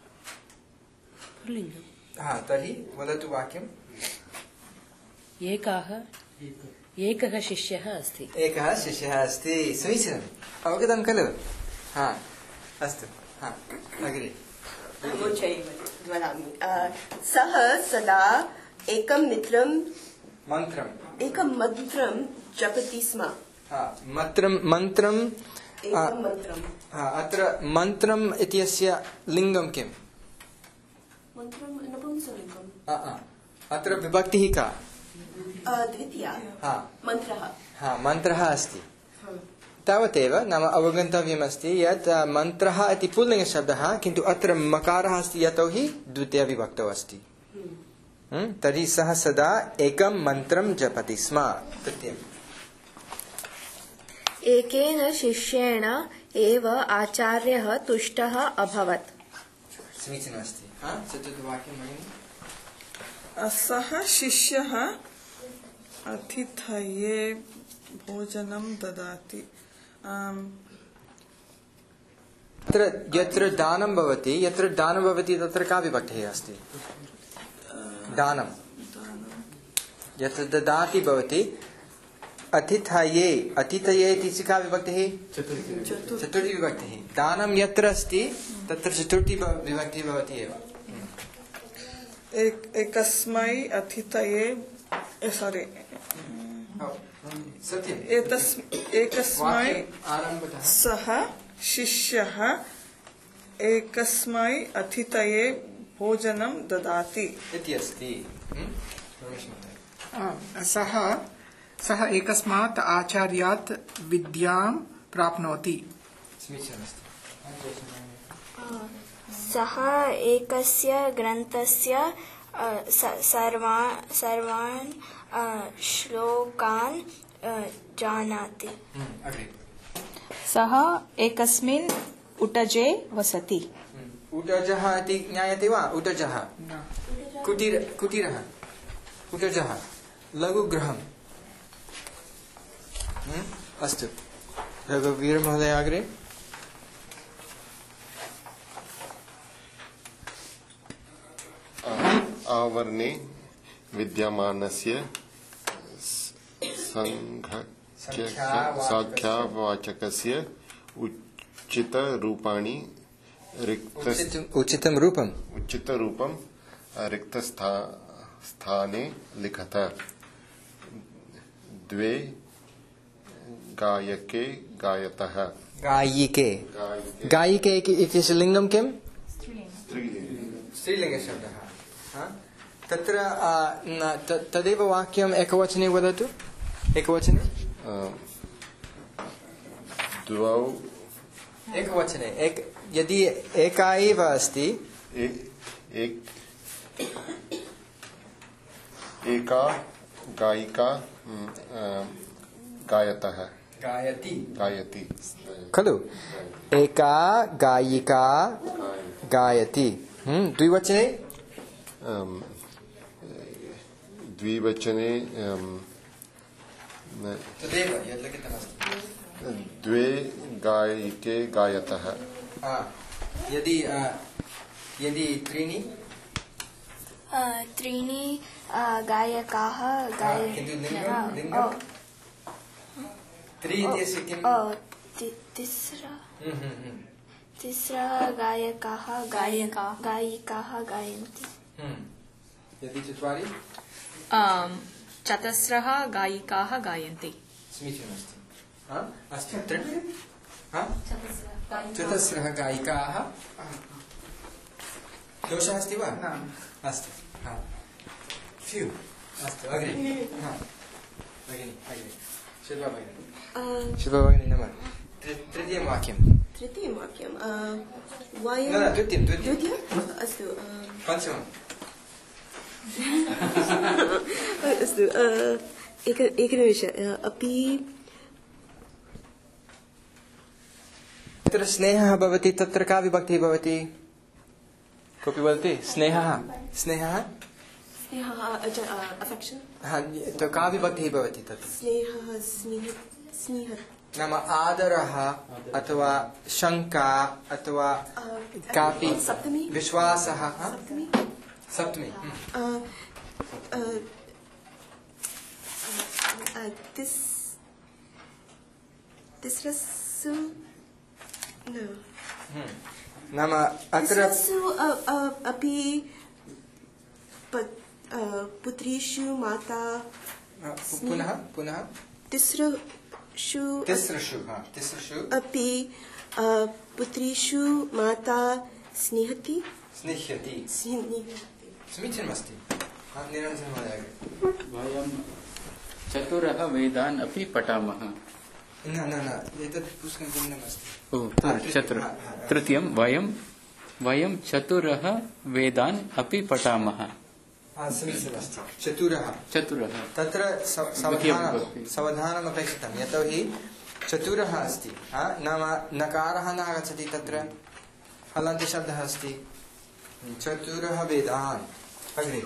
तर्हि वदतु वाक्यम् एकः शिष्यः अस्ति समीचीनम् अवगतं खलु अस्तु अग्रे सः सदा एकं मन्त्रं जपति स्म मन्त्रम् अत्र मन्त्रम् इत्यस्य लिङ्गं किम् अत्र विभक्तिः का द्वितीया मन्त्रः अस्ति तावदेव नाम अवगन्तव्यमस्ति यत् मन्त्रः इति पुल्लिङ्गशब्दः किन्तु अत्र मकारः अस्ति यतोहि द्वितीयविभक्तौ अस्ति तर्हि सः सदा एकं मन्त्रं जपति स्म प्रत्ययम् एकेन शिष्येण एव आचार्यः तुष्टः अभवत् समीचीनमस्ति चतुर्थवाक्यं भगिनि सः शिष्यः अतिथये भोजनं ददाति यत्र दानं भवति तत्र का विभक्तिः अस्ति दानं यत्र ददाति भवति अतिथये इति का विभक्तिः चतुर्थी विभक्तिः दानं यत्र अस्ति तत्र चतुर्थी विभक्तिः भवति एव एकस्मै अतिथये एकस्मै सः शिष्यः एकस्मै अतिथये भोजनं ददाति इति अस्ति सः एकस्मात् आचार्यात् विद्यां प्राप्नोति सः एकस्य ग्रन्थस्य सर्वान् श्लोकान् जानाति सः एकस्मिन् उटजे वसति उटजः इति ज्ञायते वा उटजः कुटीरः उटजः लघुगृहम् अस्तु रघुवीरमहोदय अग्रे आवर्णे विद्यमानस्य संख्यावाचकस्य उचितरूपं रिक्तस्थाने लिखत द्वे गायके गायतः गायिके इत्यस्य लिङ्गं किम् स्त्रीलिङ्गशब्दः तत्र तदेव वाक्यम् एकवचने वदतु एकवचने द्वौ एकवचने यदि एका एव अस्ति एका गायिका गायतः गायति खलु एका गायिका गायति द्विवचने द्विवचने तदेव यद् लिखितमस्ति द्वे गायिके गायतः यदि त्रीणि त्रीणि गायकाः लिङ्गं त्रि इत्यस्य किं तिस्रः गायकाः गायिकाः गायन्ति यदि चत्वारि चतस्रः गायिकाः गायन्ति समीचीनमस्ति अस्ति चतस्रः गायिकाः दोषः अस्ति वा अस्तु फ्यू अस्तु अग्रे भगिनि शिल्पा भगिनि नमः तृतीयं वाक्यं वयं द्वितीयं अस्तु पञ्चमम् अस्तु एकनिमिष अपि तत्र स्नेहः भवति तत्र का विभक्तिः भवति कोऽपि वदति स्नेहः अफेक्शन् तो का विभक्तिः भवति तत्र स्नेहः नाम आदरः अथवा शङ्का अथवा कापि विश्वासः सप्तमी तिस्रसु नाम अत्र अपि पुत्रीषु माता पुनः तिस्रषु अपि पुत्रीषु माता स्नेहति समीचीनमस्ति वयं चतुरः वेदान् अपि पठामः न एतत् पुस्तकं भिन्नमस्ति तृतीयं वयं चतुरः वेदान् अपि पठामः समीचीनमस्ति चतुरः तत्र सावधानम् अपेक्षितं यतोहि चतुरः अस्ति नाम नकारः न आगच्छति तत्र हलन्तशब्दः अस्ति चतुरः वेदान् अग्रे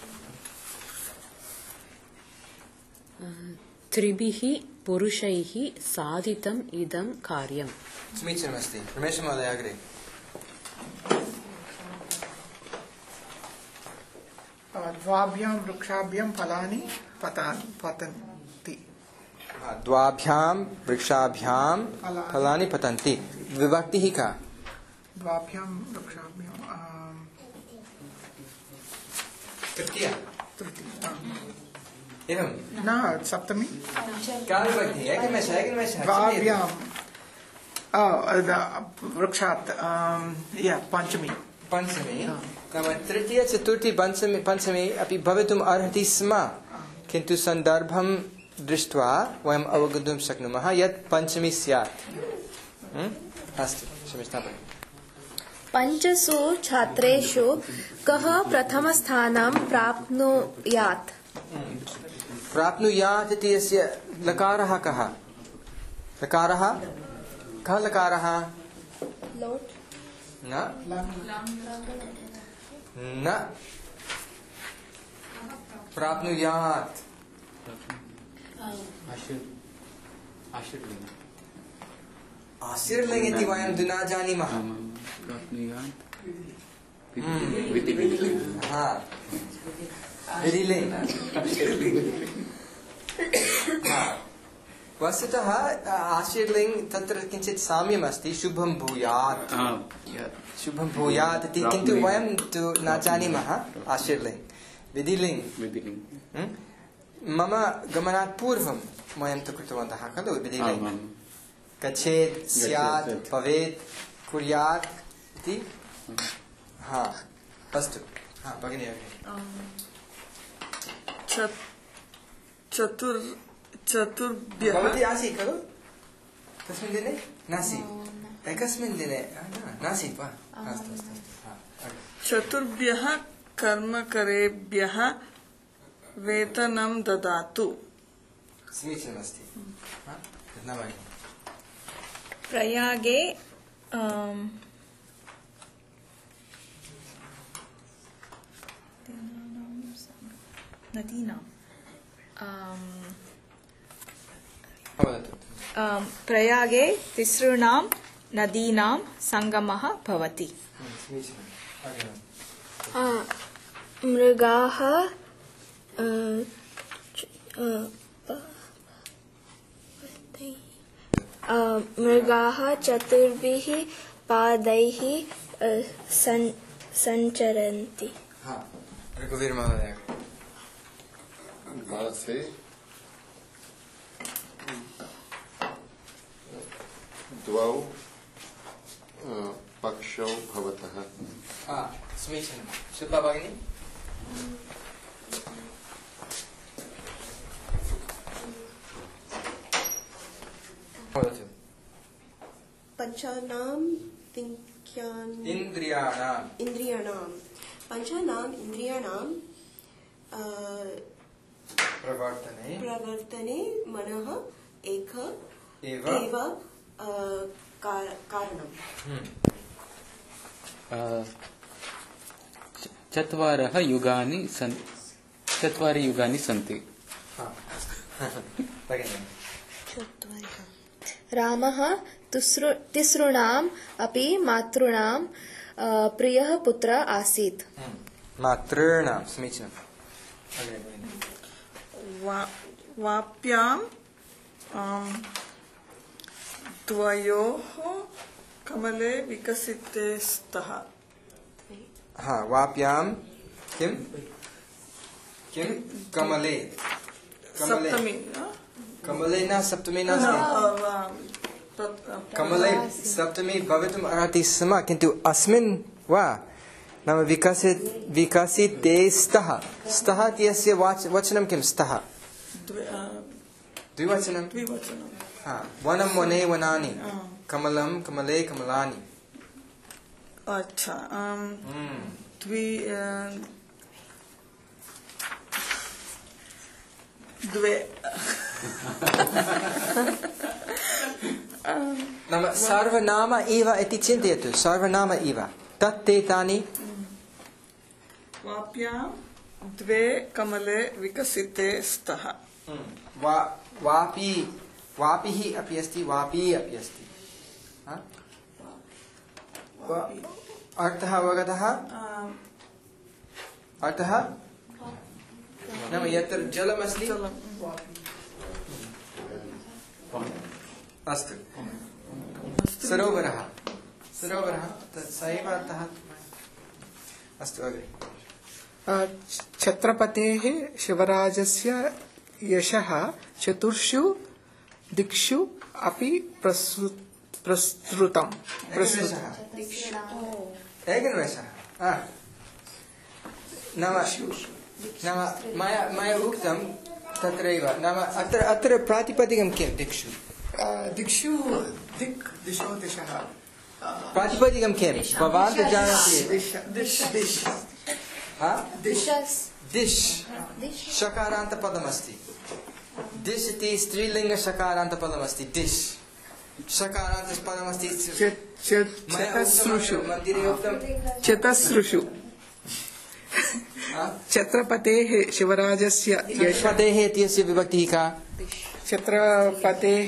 त्रिभिः पुरुषैः साधितम् इदं कार्यम् समीचीनमस्ति रमेशमहोदय अग्रे द्वाभ्यां वृक्षाभ्यां फलानि पतन्ति द्वाभ्यां वृक्षाभ्यां फलानि पतन्ति विभक्तिः का द्वाभ्यां वृक्षाभ्यां तृतीया एवं न सप्तमी का विभक्तिः एकनिमेषः द्वाभ्यां वृक्षात् पञ्चमी नाम तृतीय चतुर्थी पञ्चमी अपि भवितुम् अर्हति स्म किन्तु सन्दर्भं दृष्ट्वा वयम् अवगन्तुं शक्नुमः यत् पञ्चमी स्यात् अस्तु क्षम्यतां पञ्चसु छात्रेषु कः प्रथमस्थानं प्राप्नुयात् इति यस्य लकारः कः लकारः कः लकारः न प्राप्नुयात् आशीर्लिङ्ग् इति वयं न जानीमः वस्तुतः आशीर्लिङ्ग् तत्र किञ्चित् साम्यम् अस्ति शुभं भूयात् इति किन्तु वयं तु न जानीमः आशीर्लिङ्ग् विधिलिङ्ग् मम गमनात् पूर्वं वयं तु कृतवन्तः खलु विधिलिङ्ग् गच्छेत् स्यात् भवेत् कुर्यात् इति अस्तु भगिनी चतुर्भ्यः भवती आसीत् खलु तस्मिन् दिने नासीत् एकस्मिन् दिने नासीत् वा अस्तु चतुर्भ्यः कर्मकरेभ्यः वेतनं ददातु। समीचीनमस्ति। प्रयागे नदीनां प्रयागे तिसॄणां नदीनां संगमः भवति। मृगाः मृगाः चतुर्भिः पादैः संचरन्ति। रघुवीर महोदय। से द्वौ पक्षौ भवतः। समीचीनं। शिल्पा भगिनी। पंचानाम् इन्द्रियाणाम् पंचानाम् इन्द्रियाणाम् प्रवर्तने मनः एक एव कारणम्। चत्वारि युगानि सन्ति। रामः तिसॄणाम् अपि मातॄणां प्रियः पुत्रः आसीत्। मातॄणां समीचीनम्। वाप्यां द्वयोः कमले विकसिते स्तः। वाप्यां किं कमले सप्तमी कमले न सप्तमी न कमले सप्तमी भवितुम् अर्हति स्म, किन्तु अस्मिन् वा नाम विकसिते स्तः। स्तः इत्यस्य वचनं किं? स्तः द्विवचनं। वनं वने वनानि, कमलं कमले कमलानि। अच्छा द्वे नाम सर्वनाम इव इति चिन्तयतु। सर्वनाम इव तत्तेतानि। वाप्यां द्वे कमले विकसिते स्तः। वापिः अपि अस्ति, वापी अपि अस्ति। अर्थः अवगतः? अर्थः नाम यत्र जलमस्ति। अस्तु। सरोवरः स एव अर्थः। अस्तु अग्रे। छत्रपतेः शिवराजस्य यशः चतुर्षु दिक्षु अपि प्रसृतम्। नाम मया उक्तं तत्रैव। नाम अत्र प्रातिपदिकं किं? दिक्षु दिशो दिशः। प्रातिपदिकं किं? भवान् तु जानाति। दिश् शकारान्तपदमस्ति। दिश् इति स्त्रीलिङ्ग शकारान्तपदमस्ति। दिश् शकारान्तपदमस्ति। चतस्रुषु छत्रपतेः शिवराजस्य यशपतेः इत्यस्य विभक्तिः का? छत्रपतेः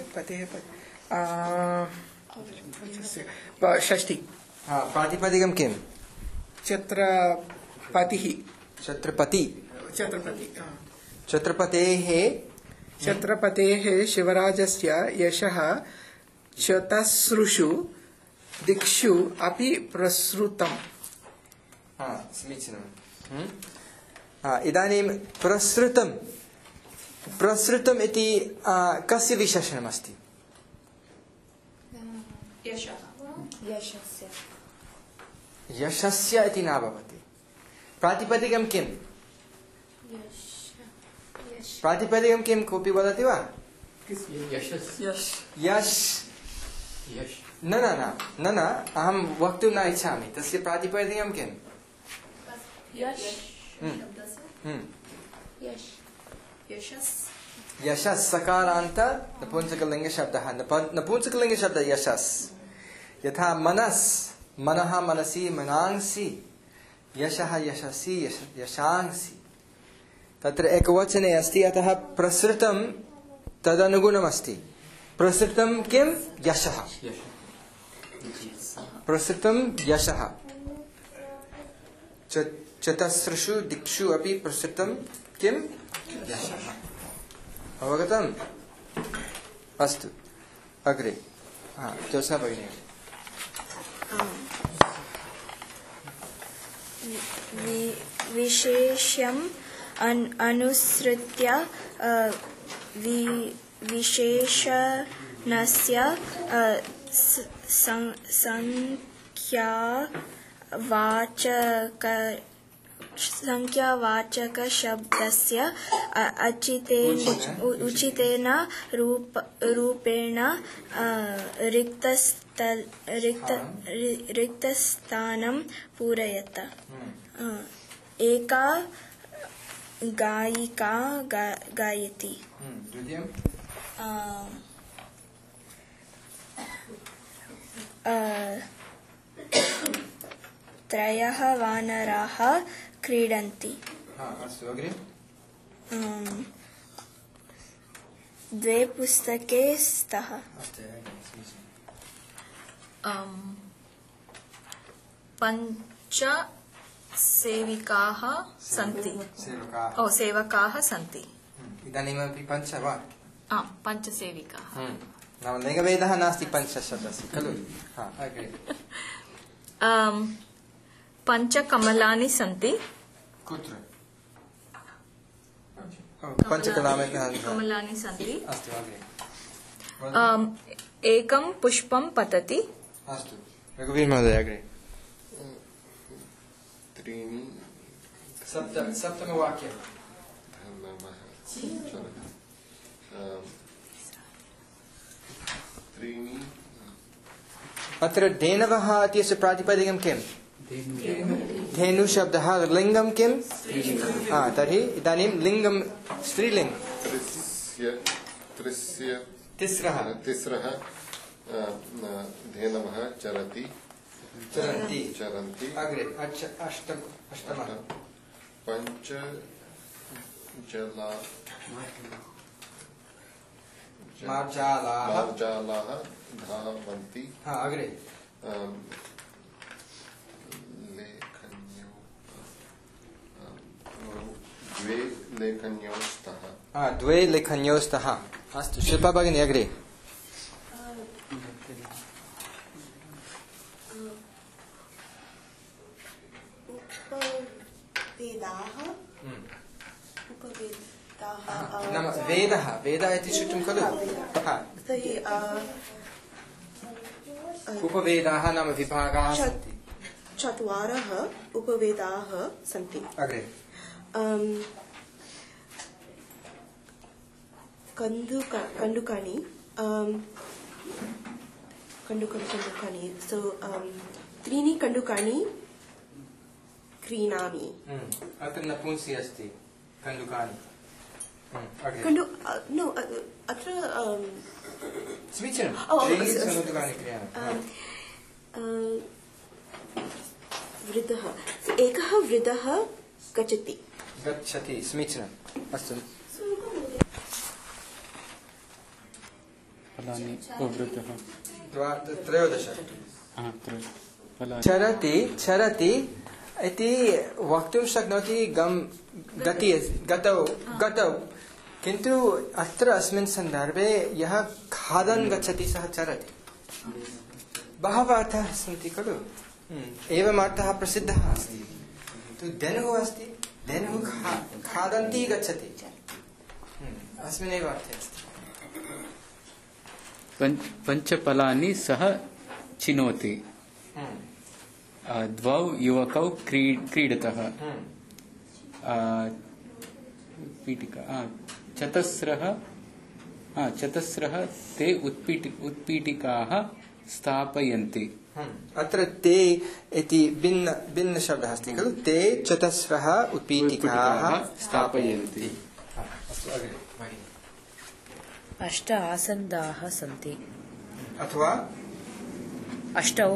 षष्ठी। प्रातिपदिकं किं? छत्रपतेः शिवराजस्य यशः चतस्रुषु दिक्षु अपि प्रसृतम्। समीचीनम्। इदानीं प्रसृतम् इति कस्य विशेषणमस्ति? यशस्य इति न भवति। प्रातिपदिकं किम्? प्रातिपदिकं किं? कोऽपि वदति वा? यश न न न न न अहं वक्तुं न इच्छामि तस्य प्रातिपदिकं किम् यशस् सकारान्त नपुंसकलिङ्गशब्दः नपुंसकलिङ्गशब्दः यशस् यथा मनः मनसि मनांसि यशः यशसि यशांसि तत्र एकवचने अस्ति अतः प्रसृतं तदनुगुणमस्ति प्रसृतं किं यशः प्रसृतं यशः चतस्रषु दिक्षु अपि प्रसृतं किं यशः अवगतम् अस्तु अग्रे जोसा भगिनी विशेष्यम् अनुसृत्य विशेषणस्य संख्यावाचकशब्दस्य उचितेन रूपेण रिक्तस्थानं पूरयेत् एका गायिका गायति त्रयः वानराः क्रीडन्ति द्वे पुस्तके स्तः पञ्च सेविकाः सन्ति सेवकाः सन्ति इदानीमपि पञ्च वा पञ्च सेविकाः नाम लिङ्गभेदः नास्ति पञ्चशब्दस्य खलु अग्रे पञ्च कमलानि सन्ति कुत्र कमलानि सन्ति अस्तु अग्रे एकं पुष्पं पतति अस्तु रघुवीर महोदय अग्रे त्रीणि सप्तमवाक्यं त्रीणि अत्र धेनवः इत्यस्य प्रातिपदिकं किम् धेनुशब्दः लिङ्गं किम् तर्हि इदानीं लिङ्गं स्त्रीलिङ्गं तिस्रः धेनवः चरन्ति अग्रे अष्टमः पञ्च मार्जालाः धावन्ति अग्रे द्वे लेखन्यौ स्तः अस्तु शिल्पा भगिनी अग्रे नाम वेदः इति श्रुतं खलु उपवेदाः नाम विभागाः सन्ति चत्वारः उपवेदाः सन्ति अग्रे कंडुकानि सो त्रीणि कंडुकानि क्रीणामि अत्र नपुंसी अस्ति कंडुकानि नो अत्र समीचीनं कंडुकानि क्रीणामि वृद्धः एकः वृद्धः गच्छति समीचीनम् अस्तु त्रयोदश चरति इति वक्तुं शक्नोति गतौ किन्तु अत्र अस्मिन् सन्दर्भे यः खादन् गच्छति सः चरति बहवः अर्थाः सन्ति खलु एवम् अर्थः प्रसिद्धः अस्ति तु धेनुः अस्ति धेनुः खादन्ती गच्छति अस्मिन्नेव अर्थे अस्ति पञ्चफलानि सः चिनोति द्वौ युवकौ क्रीडतः चतस्रः ते उत्पीठिकाः स्थापयन्ति। अत्र ते इति भिन्न शब्दः अस्ति खलु। ते चतस्रः उत्पीठिकाः स्थापयन्ति। अष्ट आसन्दाः सन्ति। अथवा अष्टौ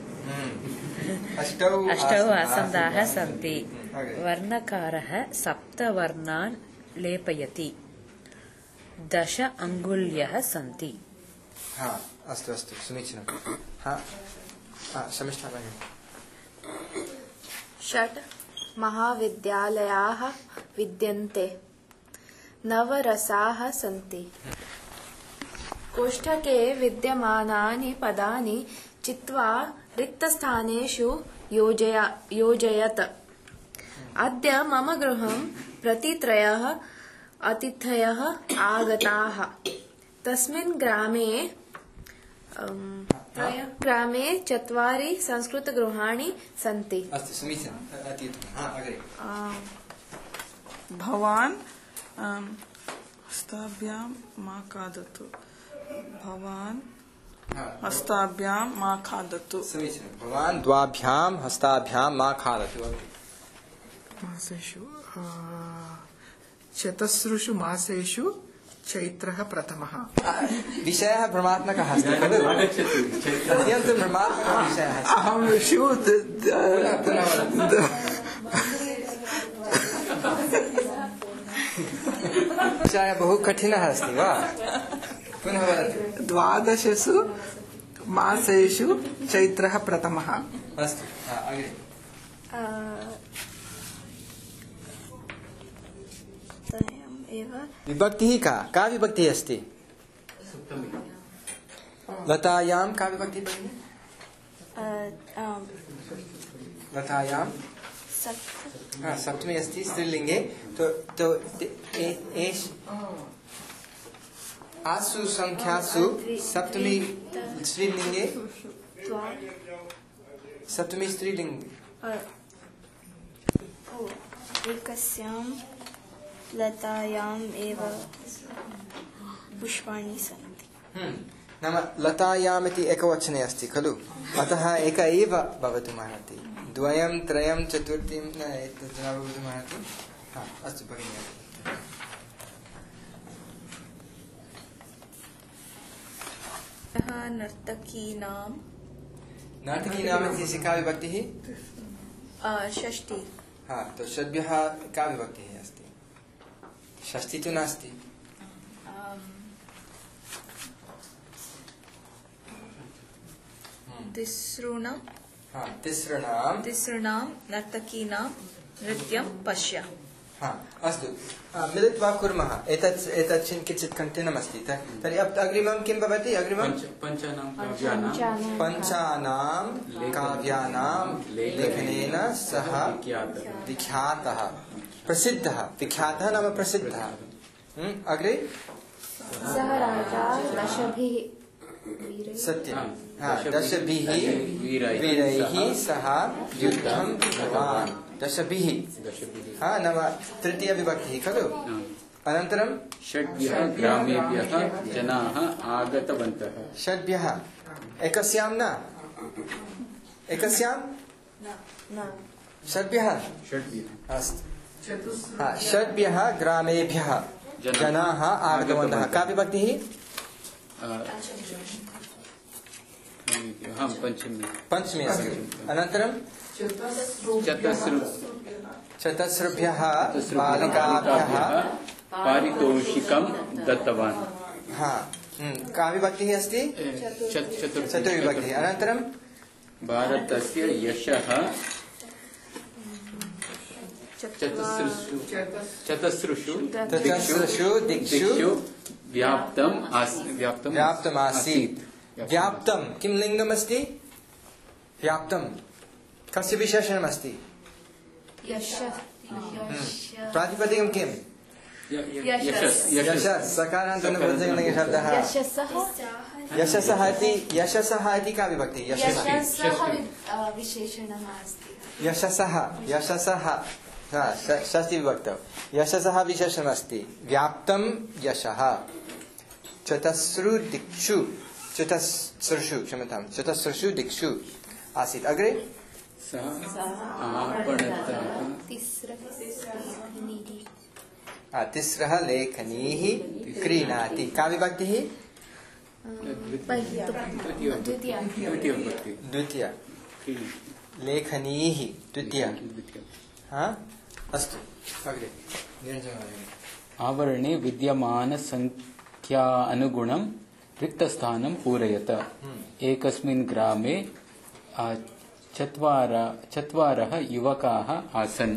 आसन्दाः सन्ति। वर्णकारः सप्तवर्णान् लेपयति। 10 अङ्गुल्यः सन्ति। अस्तु अस्तु समीचीनं। शमिष्ठा भगिनी। 6 महाविद्यालयाः विद्यन्ते। 9 रसाः सन्ति। कोष्ठके विद्यमानानि पदानि चित्वा रिक्तस्थानेषु योजयत। अद्य मम गृहं प्रति 3 अतिथयः आगताः। तस्मिन् ग्रामे 4 संस्कृतगृहाणि सन्ति। अस्तु समीचीनम्। भवान् हस्ताभ्यां मा खादतु। भवान् हस्ताभ्यां मा खादतु। समीचीनं। भवान् द्वाभ्यां हस्ताभ्यां मा खादतु। मासेषु चतस्रुषु मासेषु चैत्रः प्रथमः। विषयः भ्रमात्मकः अस्ति खलु। अत्यन्तं भ्रमात्मकः विषयः अस्ति। अहं विषयः बहु कठिनः अस्ति वा? पुनः वदतु। 12 मासेषु चैत्रः प्रथमः। अस्तु अग्रे। विभक्तिः का विभक्तिः अस्ति? लतायां का विभक्तिः भगिनि? लतायां सप्तमी अस्ति स्त्रीलिङ्गे। तो आसु संख्यासु सप्तमी स्त्रीलिङ्गे। सप्तमी स्त्रीलिङ्गे एकस्यां लतायाम् एव पुष्पाणि सन्ति। नाम लतायाम् इति एकवचने अस्ति खलु। अतः एक एव भवितुमर्हति। 2 3 4 न एतत् न भवितुमर्हति। अस्तु भगिनि। नर्तकीनाम् इत्यस्य का विभक्तिः? षष्ठी। तो षड्भ्यः का विभक्तिः अस्ति? षष्ठी तु नास्ति। तिसृणां नर्तकीनां नृत्यं पश्य। अस्तु मिलित्वा कुर्मः। एतत् किञ्चित् कठिनम् अस्ति। तर्हि अग्रिमं किं भवति? अग्रिमं पञ्चानां काव्यानां लेखनेन सह विख्यातः प्रसिद्धः। विख्यातः नाम प्रसिद्धः। अग्रे सः राजा सत्यं 10 वीरैः सह युद्धं कृतवान्। 10 नाम तृतीय विभक्तिः खलु। अनन्तरं 6 ग्रामेभ्यः जनाः आगतवन्तः। 6 एकस्यां न एकस्यां 6 अस्तु। 6 ग्रामेभ्यः जनाः आगतवन्तः। का विभक्तिः? पंचमी अस्ति। अनन्तरं चतस्रुभ्यः बालिकाभ्यः पारितोषिकं दत्तवान्। का विभक्तिः अस्ति? चतुर्विभक्तिः। अनन्तरं भारतस्य यशः चतस्रुषु दिक्षु व्याप्तम् आसीत्। व्याप्तं किं लिङ्गम् अस्ति? व्याप्तं कस्य विशेषणम् अस्ति? प्रातिपदिकं किम्? यशस्। सकारान्तपुंलिङ्गशब्दः यशसः इति का विभक्तिः? यशसः षष्ठी विभक्तौ। यशसः विशेषणमस्ति। व्याप्तं यशः। चतस्रु दिक्षु चतस्रषु क्षम्यतां चतस्रषु दिक्षु आसीत्। अग्रे तिस्रः लेखनीः क्रीणाति। का विभक्तिः? द्वितीया। लेखनीः द्वितीया। अस्तु अग्रे। आवरणे विद्यमानसङ्ख्यानुगुणं रिक्तस्थानं पूरयत। एकस्मिन् ग्रामे चत्वारः युवकाः आसन्।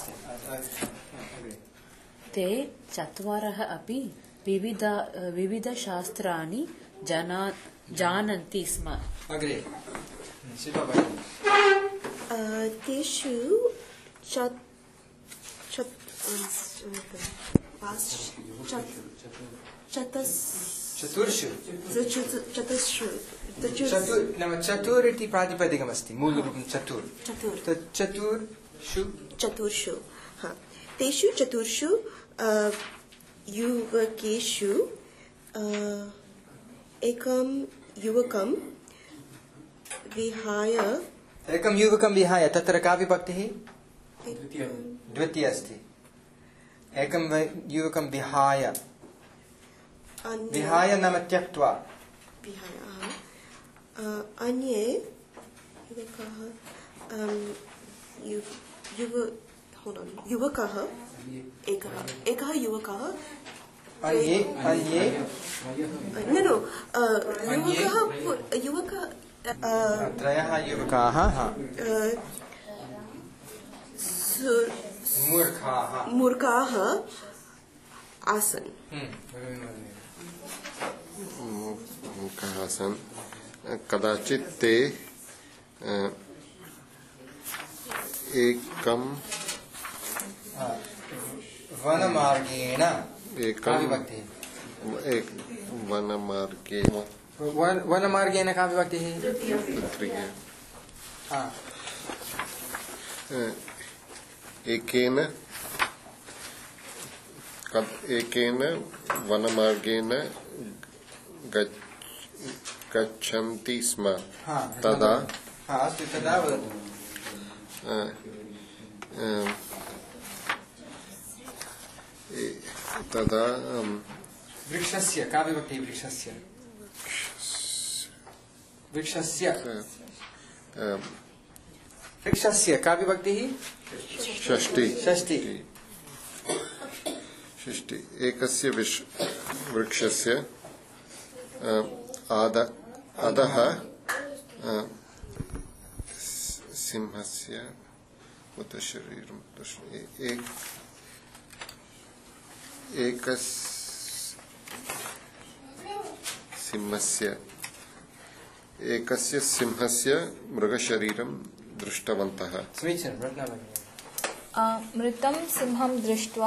ते चत्वारः अपि विविधशास्त्राणि जानन्ति स्म। अग्रे तेषु चतुर् इति प्रातिपदिकमस्ति, मूलरूपं चतुर्। चतुर्षु तेषु चतुर्षु युवकेषु एकं युवकं विहाय तत्र का विभक्तिः? द्वितीया अस्ति। एकं युवकं विहाय नाम त्यक्त्वा। अन्ये युवकः एकः युवकः त्रयः युवकाः मूर्खाः आसन्। कदाचित् ते एकं वनमार्गेण वनमार्गेण का विभक्तिः? एकेन वनमार्गेण गच्छन्ति स्म। तदा वृक्षस्य का विभक्तिः? वृक्षस्य का विभक्तिः? षष्ठी। एकस्य वृक्षस्य अधः सिंहस्य शरीरं एकस्य सिंहस्य मृगशरीरं दृष्टवन्तः। मृतं सिंहं दृष्ट्वा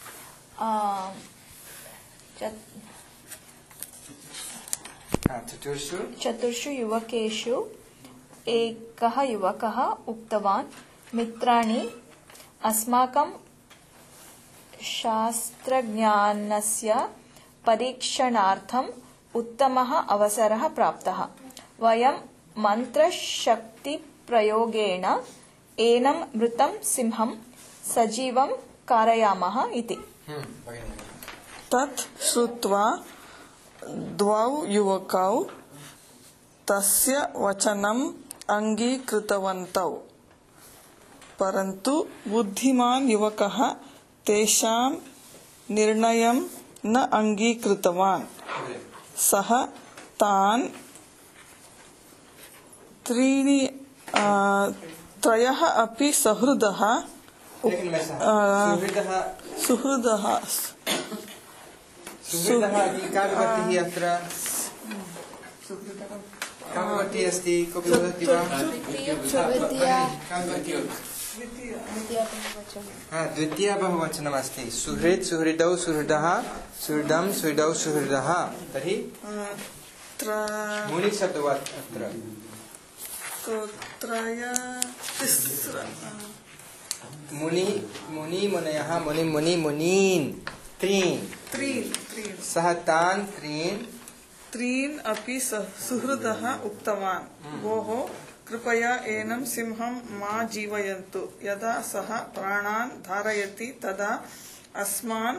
चतुर्षु युवकेषु एकः युवकः उक्तवान्, मित्राणि, अस्माकं शास्त्रज्ञानस्य परीक्षणार्थम् उत्तमः अवसरः प्राप्तः। वयं मन्त्रशक्तिप्रयोगेण एनं मृतं सिंहं सजीवं कारयामः इति। तत् श्रुत्वा द्वौ युवकौ तस्य वचनम् अङ्गीकृतवन्तौ, परन्तु बुद्धिमान् युवकः तेषां निर्णयं न अङ्गीकृतवान्। सः तान् त्रयः अपि सुहृदः अस्ति। कोऽपि वदति वा? द्वितीया बहुवचनमस्ति। सुहृत् सुहृदौ सुहृदः, सुहृदं सुहृदौ सुहृदः। तर्हि मुनिशब्दवत् अत्र मुनयः मुनीन् त्रीन्। सः तान् त्रीन् त्रीन् अपि सुहृदः उक्तवान् भोः कृपया एनं सिंहं मा जीवयन्तु यदा सः प्राणान् धारयति तदा अस्मान्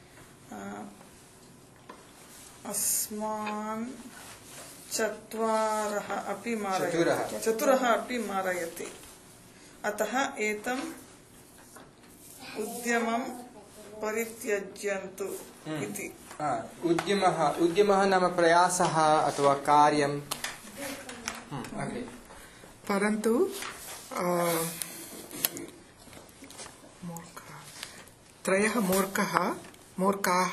चत्वारः अपि मारयति अतः एतम् उद्यमं परित्यज्यन्तु इति। उद्यमः नाम प्रयासः अथवा कार्यं। परन्तु त्रयः मूर्खाः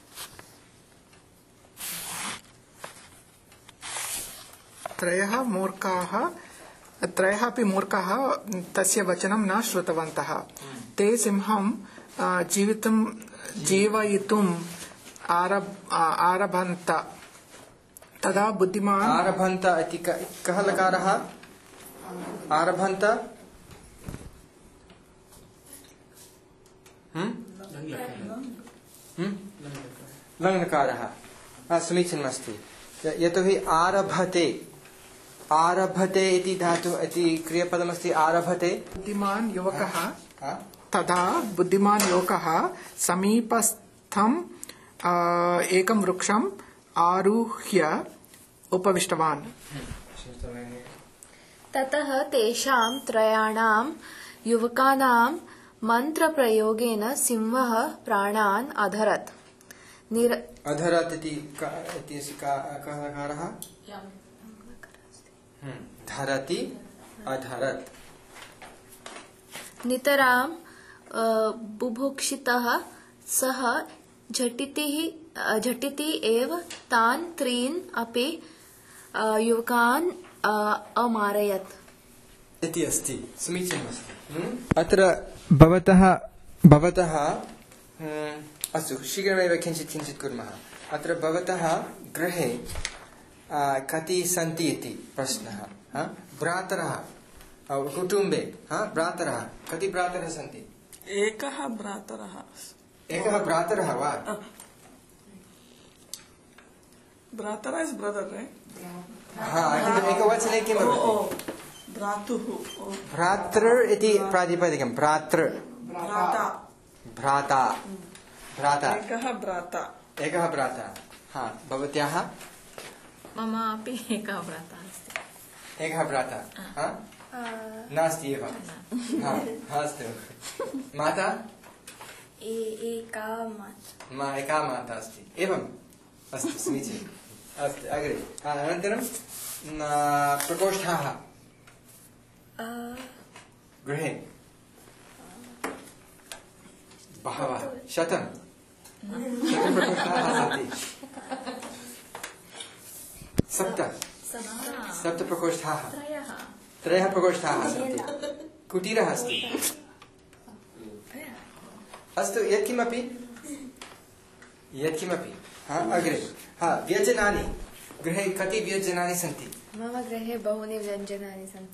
त्रयः अपि मूर्खाः तस्य वचनं न श्रुतवन्तः। ते सिंहं जीवयितुम् आरभन्त तदा बुद्धिमान् आरभन्त इति कः लकारः? आरभन्त लङ्लकारः। समीचीनमस्ति। यतोहि आरभते इति धातु इति क्रियापदमस्ति। आरभते बुद्धिमान् युवकः तदा बुद्धिमान् युवकः समीपस्थम् एकं वृक्षम् आरुह्य उपविष्टवान्। ततः तेषां त्रयाणां युवकानां मन्त्रप्रयोगेन सिंहः प्राणान् अधरत्। अधरत् इति कः लकारः? धरति अधरत्। नितरां बुभुक्षितः सः झटिति एव तान् त्रीन् अपि युवकान् अमारयत् इति अस्ति। समीचीनमस्ति। अत्र भवतः अस्तु शीघ्रमेव किञ्चित् कुर्मः। अत्र भवतः गृहे कति सन्ति इति प्रश्नः। भ्रातरः कुटुम्बे भ्रातरः कति भ्रातरः सन्ति? एकः भ्रातरः। एकः भ्रातरः वा? भ्रातरः इस् ब्रदर् राइट? एकवचने किं भवति? भ्रातुः। भ्रातृ इति प्रातिपदिकं। भ्राता। एकः भ्राता। भवत्याः? मम अपि एकः भ्राता अस्ति। एकः भ्राता नास्ति एव। अस्तु। माता? एका माता अस्ति। एवम् अस्तु समीचीनम्। अस्तु अग्रे। अनन्तरं प्रकोष्ठाः गृहे बहवः 100 प्रकोष्ठाः सन्ति। 7 प्रकोष्ठाः। 3 प्रकोष्ठाः सन्ति। कुटीरः अस्ति। अस्तु यत्किमपि अग्रे। व्यञ्जनानि गृहे कति व्यञ्जनानि सन्ति? मम गृहे बहूनि व्यञ्जनानि सन्ति।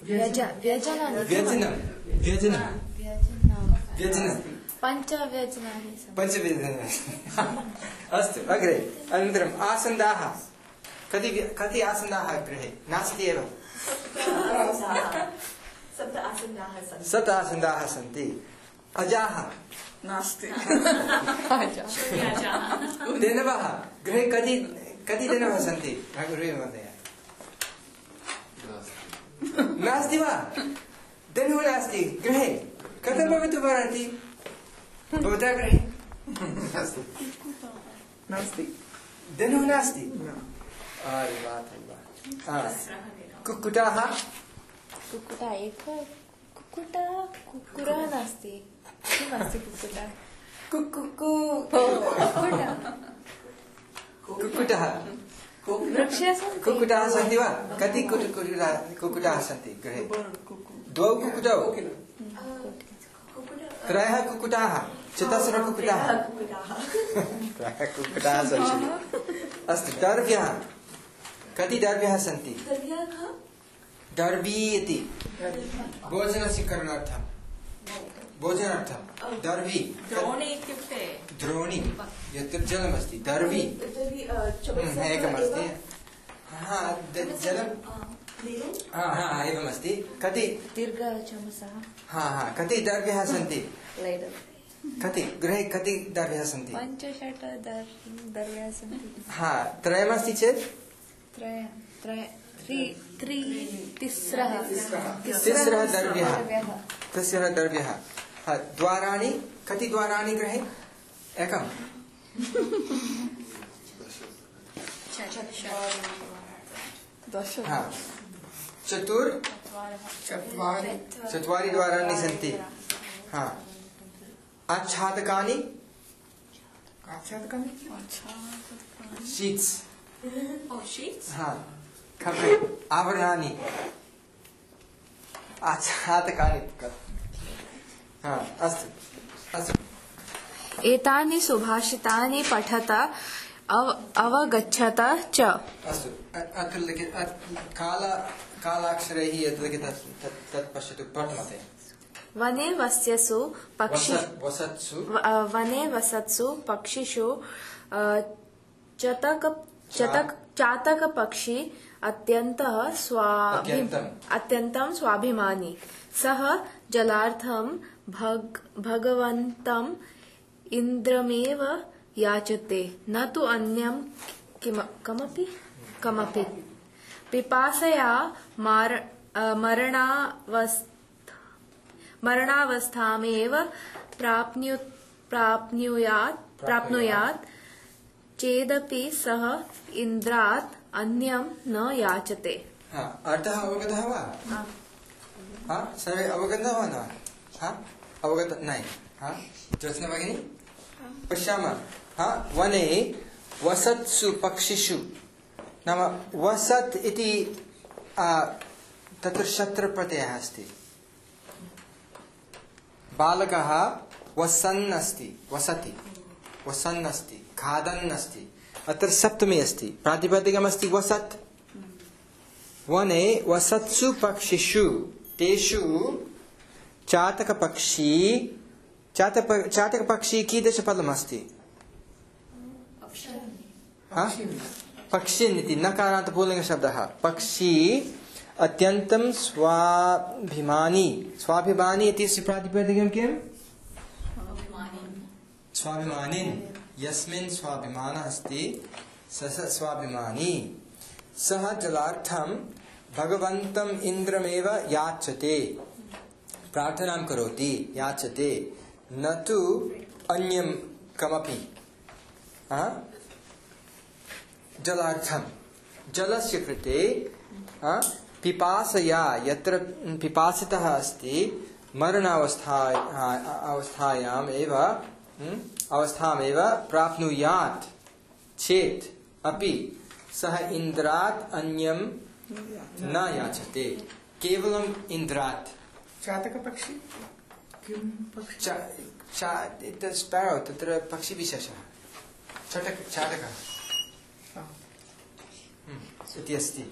व्यञ्जनं 5 व्यञ्जनानि सन्ति। अस्तु अग्रे। अनन्तरम् आसन्दाः कति आसन्दाः गृहे? नास्ति एव। 7 आसन्दाः सन्ति। अजाः नास्ति। धेनवः गृहे कति धेनवः सन्ति? नास्ति वा? धेनुः नास्ति गृहे? कथं भवितुमर्हति? भवतः गृहे नास्ति। धेनुः नास्ति। कुक्कुटाः? कुक्कुटः नास्ति। किमस्ति कुक्कुटः? कुक्कुटः कुक्कुटाः सन्ति वा? कति कुक्कुटाः सन्ति गृहे? 2 कुक्कुटौ? 3 कुक्कुटाः? 4 कुक्कुटाः? 3 कुक्कुटाः सन्ति। अस्तु दर्व्यः कति दर्व्यः सन्ति? दर्वी इति भोजनस्य करणार्थं भोजनार्थं दर्वी द्रोणी इत्युक्ते द्रोणी यत्र जलमस्ति दर्वी एकमस्ति जलं एवमस्ति कति दीर्घचमसः कति दर्व्यः सन्ति कति गृहे कति दर्व्यः सन्ति 5-6 दर्व्याः सन्ति त्रयमस्ति चेत् तिस्रः दर्व्यः द्वाराणि कति द्वाराणि गृहे एकम् चत्वारि द्वाराणि सन्ति आच्छादकानि शीट्स् आवरणानि आच्छादकानि अस्तु एतानि सुभाषितानि पठत अवगच्छत च। अस्तु अत्र कालाक्षरैः यद् लिखितं तत् पश्यतु प्रथमतया वने वसत्सु पक्षिषु चातक पक्षी अत्यन्तं स्वाभिमानी सः जलार्थं भगवन्तं इन्द्रमेव याचते न तु अन्यं कमपि पिपासया मरणावस्थामेव प्राप्नुयात् चेदपि सः इन्द्रात् अन्यं न याचते। अर्थः अवगतः वा? सर्वे अवगतः वा न? अवगत नहीं? ज्योत्स्ना भगिनी पश्यामः वने वसत्सु पक्षिषु नाम वसत् इति तत्र शत्रप्रत्ययः अस्ति। बालकः वसन् अस्ति खादन् अस्ति अत्र सप्तमी अस्ति प्रातिपदिकमस्ति वसत् वने वसत्सु पक्षिषु तेषु चातकपक्षी कीदृशपदमस्ति? पक्षिन् इति नकारान्त पुल्लिङ्गशब्दः पक्षी अत्यन्तं स्वाभिमानी इत्यस्य प्रातिपदिकं किम्? स्वाभिमानी यस्मिन् स्वाभिमानः अस्ति सः स्वाभिमानी सः जलार्थं भगवन्तं इन्द्रमेव याचते प्रार्थनां करोति याचते न तु अन्यं कमपि जलार्थं जलस्य कृते पिपासया यत्र पिपासितः अस्ति अवस्थामेव प्राप्नुयात् चेत् अपि सः इन्द्रात् अन्यं न याचते केवलम् इन्द्रात्। चातकपक्षी किं स्पैरो तत्र पक्षिविशेषः चाटकः इति अस्ति।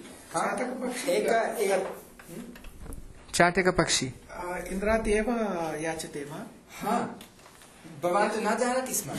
चाटकपक्षी इन्द्रात् एव याचते वा? भवान् तु न जानाति स्म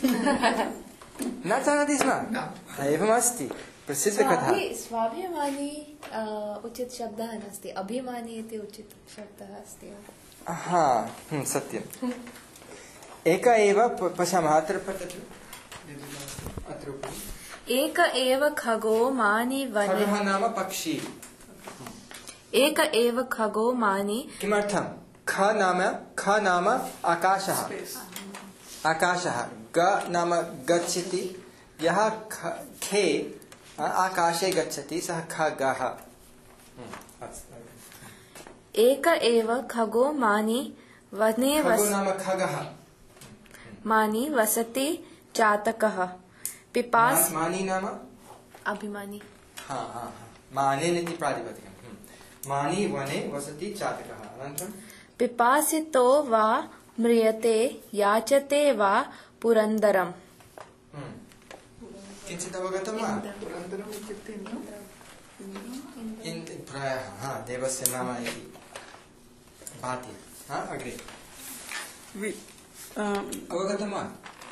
एवमस्ति प्रसिद्धकथा। स्वाभिमानी उचित शब्दः नास्ति अभिमानी इति उचित शब्दः अस्ति। सत्यम् एक एव पश्यामः अत्र पठतु अत्र एक एव खगो मानि वने खगः नाम पक्षी एक एव खगो मानि किमर्थं ख नाम आकाशः ग नाम गच्छति यः खे आकाशे गच्छति सः खगः। एक एव खगो मानि वने नाम खगः मानि वसति चातकः मानि नाम अभिमानी मानेन इति प्रातिपदिकं मानि वने वसति चातकः। अनन्तरं पिपासितो वा म्रियते याचते वा पुरन्दरम्। किञ्चित् अवगतं वा? प्रायः देवस्य नाम इति भाति। अग्रे अवगतं वा?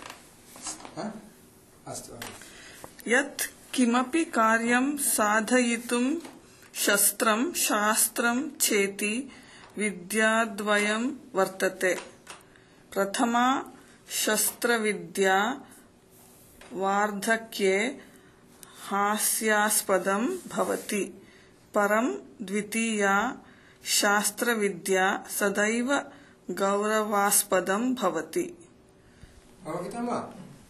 अस्तु। यत् किमपि कार्यं साधयितुं शस्त्रं शास्त्रं चेति विद्याद्वयं वर्तते। प्रथमा शस्त्रविद्या वार्धक्ये हास्यास्पदं भवति, परं द्वितीया शास्त्रविद्या सदैव गौरवास्पदं भवति। अवगतं वा?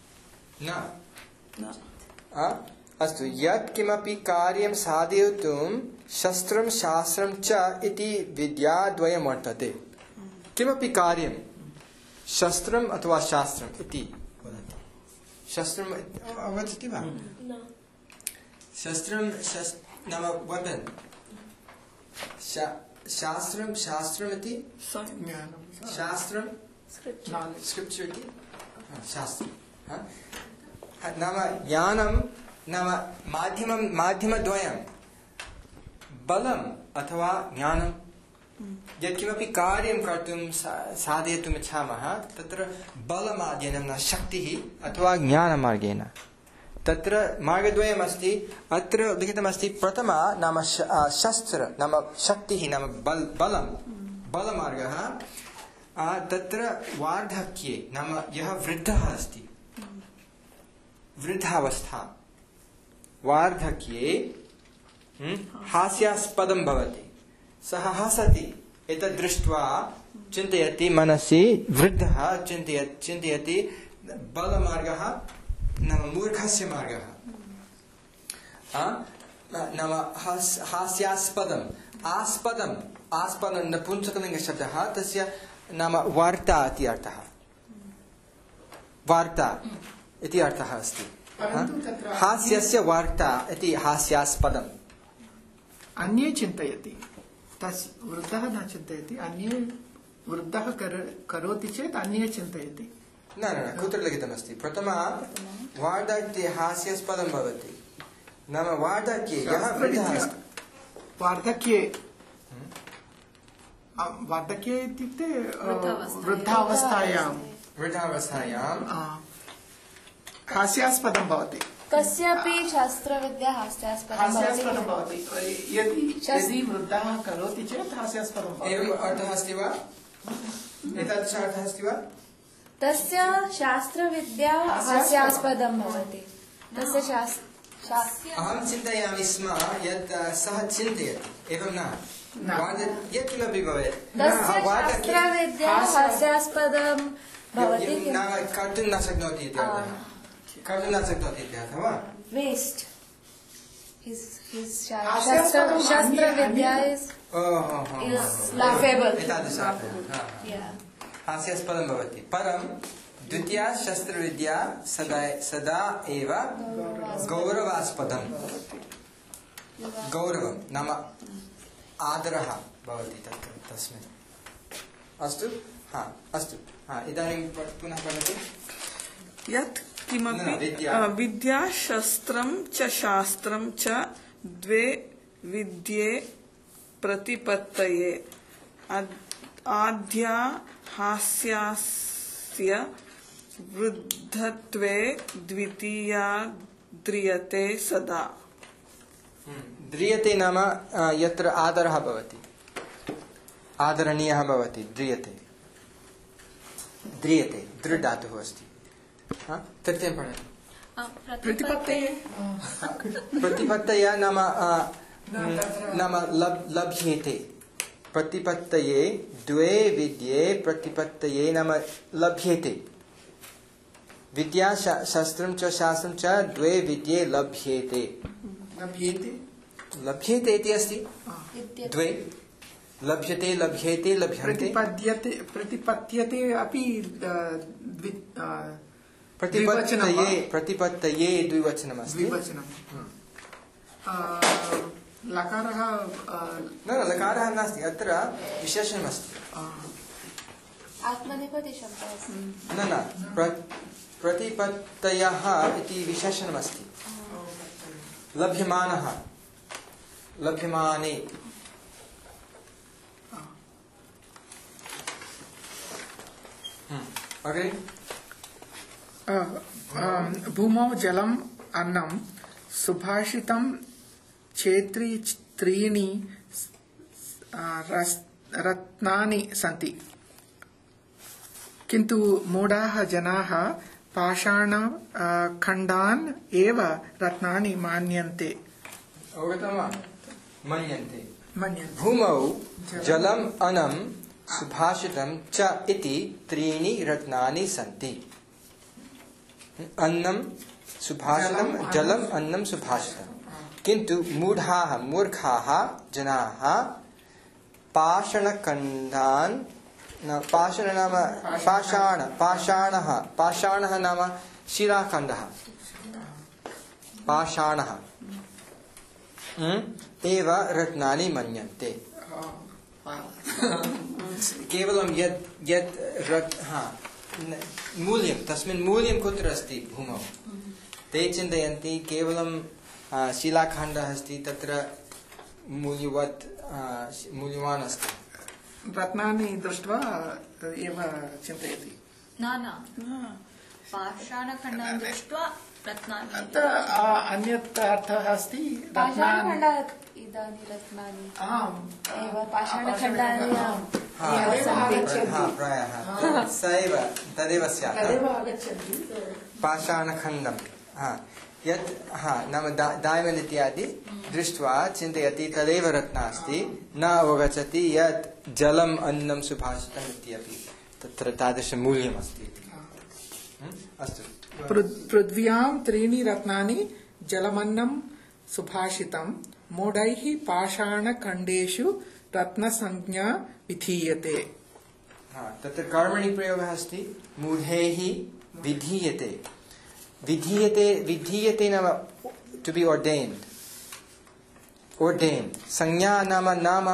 न। अस्तु। यत् किमपि कार्यं साधयितुं शस्त्रं शास्त्रं च इति विद्याद्वयं वर्तते। किमपि कार्यं शस्त्रम् अथवा शास्त्रम् इति वदति। शस्त्रम् अवगच्छति वा? शस्त्रं नाम weapon। शास्त्रं शास्त्रम् इति शास्त्रं स्क्रिप्चर् इति शास्त्रं नाम ज्ञानं नाम माध्यमद्वयं बलम् अथवा ज्ञानं। यत्किमपि कार्यं कर्तुं साधयितुम् इच्छामः तत्र बलमार्गेण न शक्तिः अथवा ज्ञानमार्गेण। तत्र मार्गद्वयमस्ति। अत्र लिखितमस्ति प्रथमा नाम शस्त्र नाम शक्तिः नाम बलमार्गः। तत्र वार्धक्ये नाम यः वृद्धः अस्ति वृद्धावस्था वार्धक्ये हास्यास्पदं भवति। सः हसति। एतद् दृष्ट्वा चिन्तयति मनसि वृद्धः चिन्तयति बलमार्गः नाम मूर्खस्य मार्गः। नाम हास्यास्पदम् आस्पदं नपुंसकलिङ्गशब्दः तस्य नाम वार्ता इति अर्थः। वार्ता इति अर्थः अस्ति। हास्यस्य वार्ता इति हास्यास्पदम्। अन्ये चिन्तयति वृद्धः न चिन्तयति। अन्ये वृद्धः करोति चेत् अन्ये चिन्तयति। न कुत्र लिखितमस्ति? प्रथमा वार्धक्ये हास्यास्पदं भवति। नाम वार्धक्ये यः वृद्धः अस्ति वार्धक्ये इत्युक्ते वृद्धावस्थायां हास्यास्पदं भवति। कस्यापि शास्त्रविद्या हास्यास्पदं भवति। यदि वृद्धः करोति चेत् हास्यास्पदं भवति। एवम् अर्थः अस्ति वा? एतादृशः अर्थः अस्ति वा? तस्य शास्त्रविद्या हास्यास्पदं भवति। तस्य अहं चिन्तयामि स्म यत् सः चिन्तयति। एवं न यत्किमपि भवेत् तस्य शास्त्रविद्या हास्यास्पदं भवति। कर्तुं न शक्नोति इति अर्थः वा? वेस्ट् शास्त्रविद्या इस् laughable। हास्यास्पदं भवति। परं द्वितीया शस्त्रविद्या सदा एव गौरवास्पदं। गौरवं नाम आदरः भवति तस्मिन्। अस्तु। अस्तु। इदानीं पुनः पठतु। यत् किमपि विद्या शस्त्रं च शास्त्रं च द्वे विद्ये प्रतिपत्तये आद्या हास्यास्य वृद्धत्वे द्वितीया द्रियते सदा। द्रियते नाम यत्र आदरः भवति आदरणीयः भवति। द्रियते दृढ धातुः अस्ति। तृतीयं पठतु। प्रतिपत्तये नाम लभ्येते। प्रतिपत्तये द्वे विद्ये प्रतिपत्तये नाम लभ्येते। विद्या शास्त्रं च शास्त्रं च द्वे विद्ये लभ्येते। लभ्येते इति अस्ति। द्वे लभ्यते लभ्येते लभ्यन्ते। प्रतिपद्यते अपि प्रतिपत्तये द्विवचनमस्ति। लकारः न लकारः नास्ति। अत्र विशेषणमस्ति। आत्मनेपदी शब्दः अस्ति। न प्रतिपत्तयः इति विशेषणमस्ति। लभ्यमानः लभ्यमाने। अग्रे भूमौ जलम् अन्नं सुभाषितं क्षेत्री त्रीणि रत्नानि सन्ति किन्तु मूढाः जनाः पाषाण खण्डान् एव रत्नानि मन्यन्ते अवगतं वा मन्यन्ते भूमौ जलम् अन्नं सुभाषितं च इति त्रीणि रत्नानि सन्ति अन्नं सुभाषितं जलम् अन्नं सुभाषितं किन्तु मूर्खाः जनाः पाषाणखण्डान् पाषाण नाम पाषाणः नाम शिलाखण्डः पाषाणः एव रत्नानि मन्यन्ते केवलं यत् मूल्यं तस्मिन् मूल्यं कुत्र अस्ति भूमौ ते चिन्तयन्ति केवलं शिलाखण्डः अस्ति तत्र मूल्यवान् अस्ति रत्नानि दृष्ट्वा एव चिन्तयति न पाषाणखण्डान् दृष्ट्वा रत्नानि अन्यत् अर्थः अस्ति पाषाणखण्डात् इदानीं रत्नानि एव पाषाणखण्डानि प्रायः स एव तदेव स्यात् पाषाणखण्डं यत् नाम डायमण्ड् इत्यादि दृष्ट्वा चिन्तयति तदेव रत्ना अस्ति न अवगच्छति यत् जलम् अन्नं सुभाषितम् इत्यपि तत्र तादृशं मूल्यमस्ति अस्तु पृथ्व्यां त्रीणि रत्नानि जलमन्नं सुभाषितं मूढैः पाषाणखण्डेषु रत्नसंज्ञा विधीयते तत्र कर्मणि प्रयोगः अस्ति मूढैः विधीयते विधीयते नाम टु बी ordained संज्ञा नाम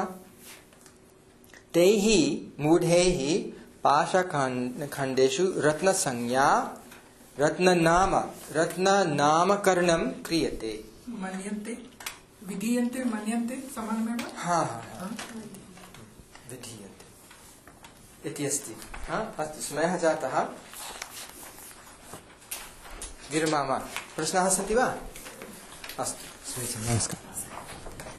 तैः मूढैः पाषाणखण्डेषु रत्नसंज्ञा रत्ननामकरणं क्रियते मन्यन्ते विधीयन्ते मन्यन्ते समानमेव विधीयन्ते इति अस्ति अस्तु समयः जातः विरमामः प्रश्नाः सन्ति वा अस्तु नमस्कारः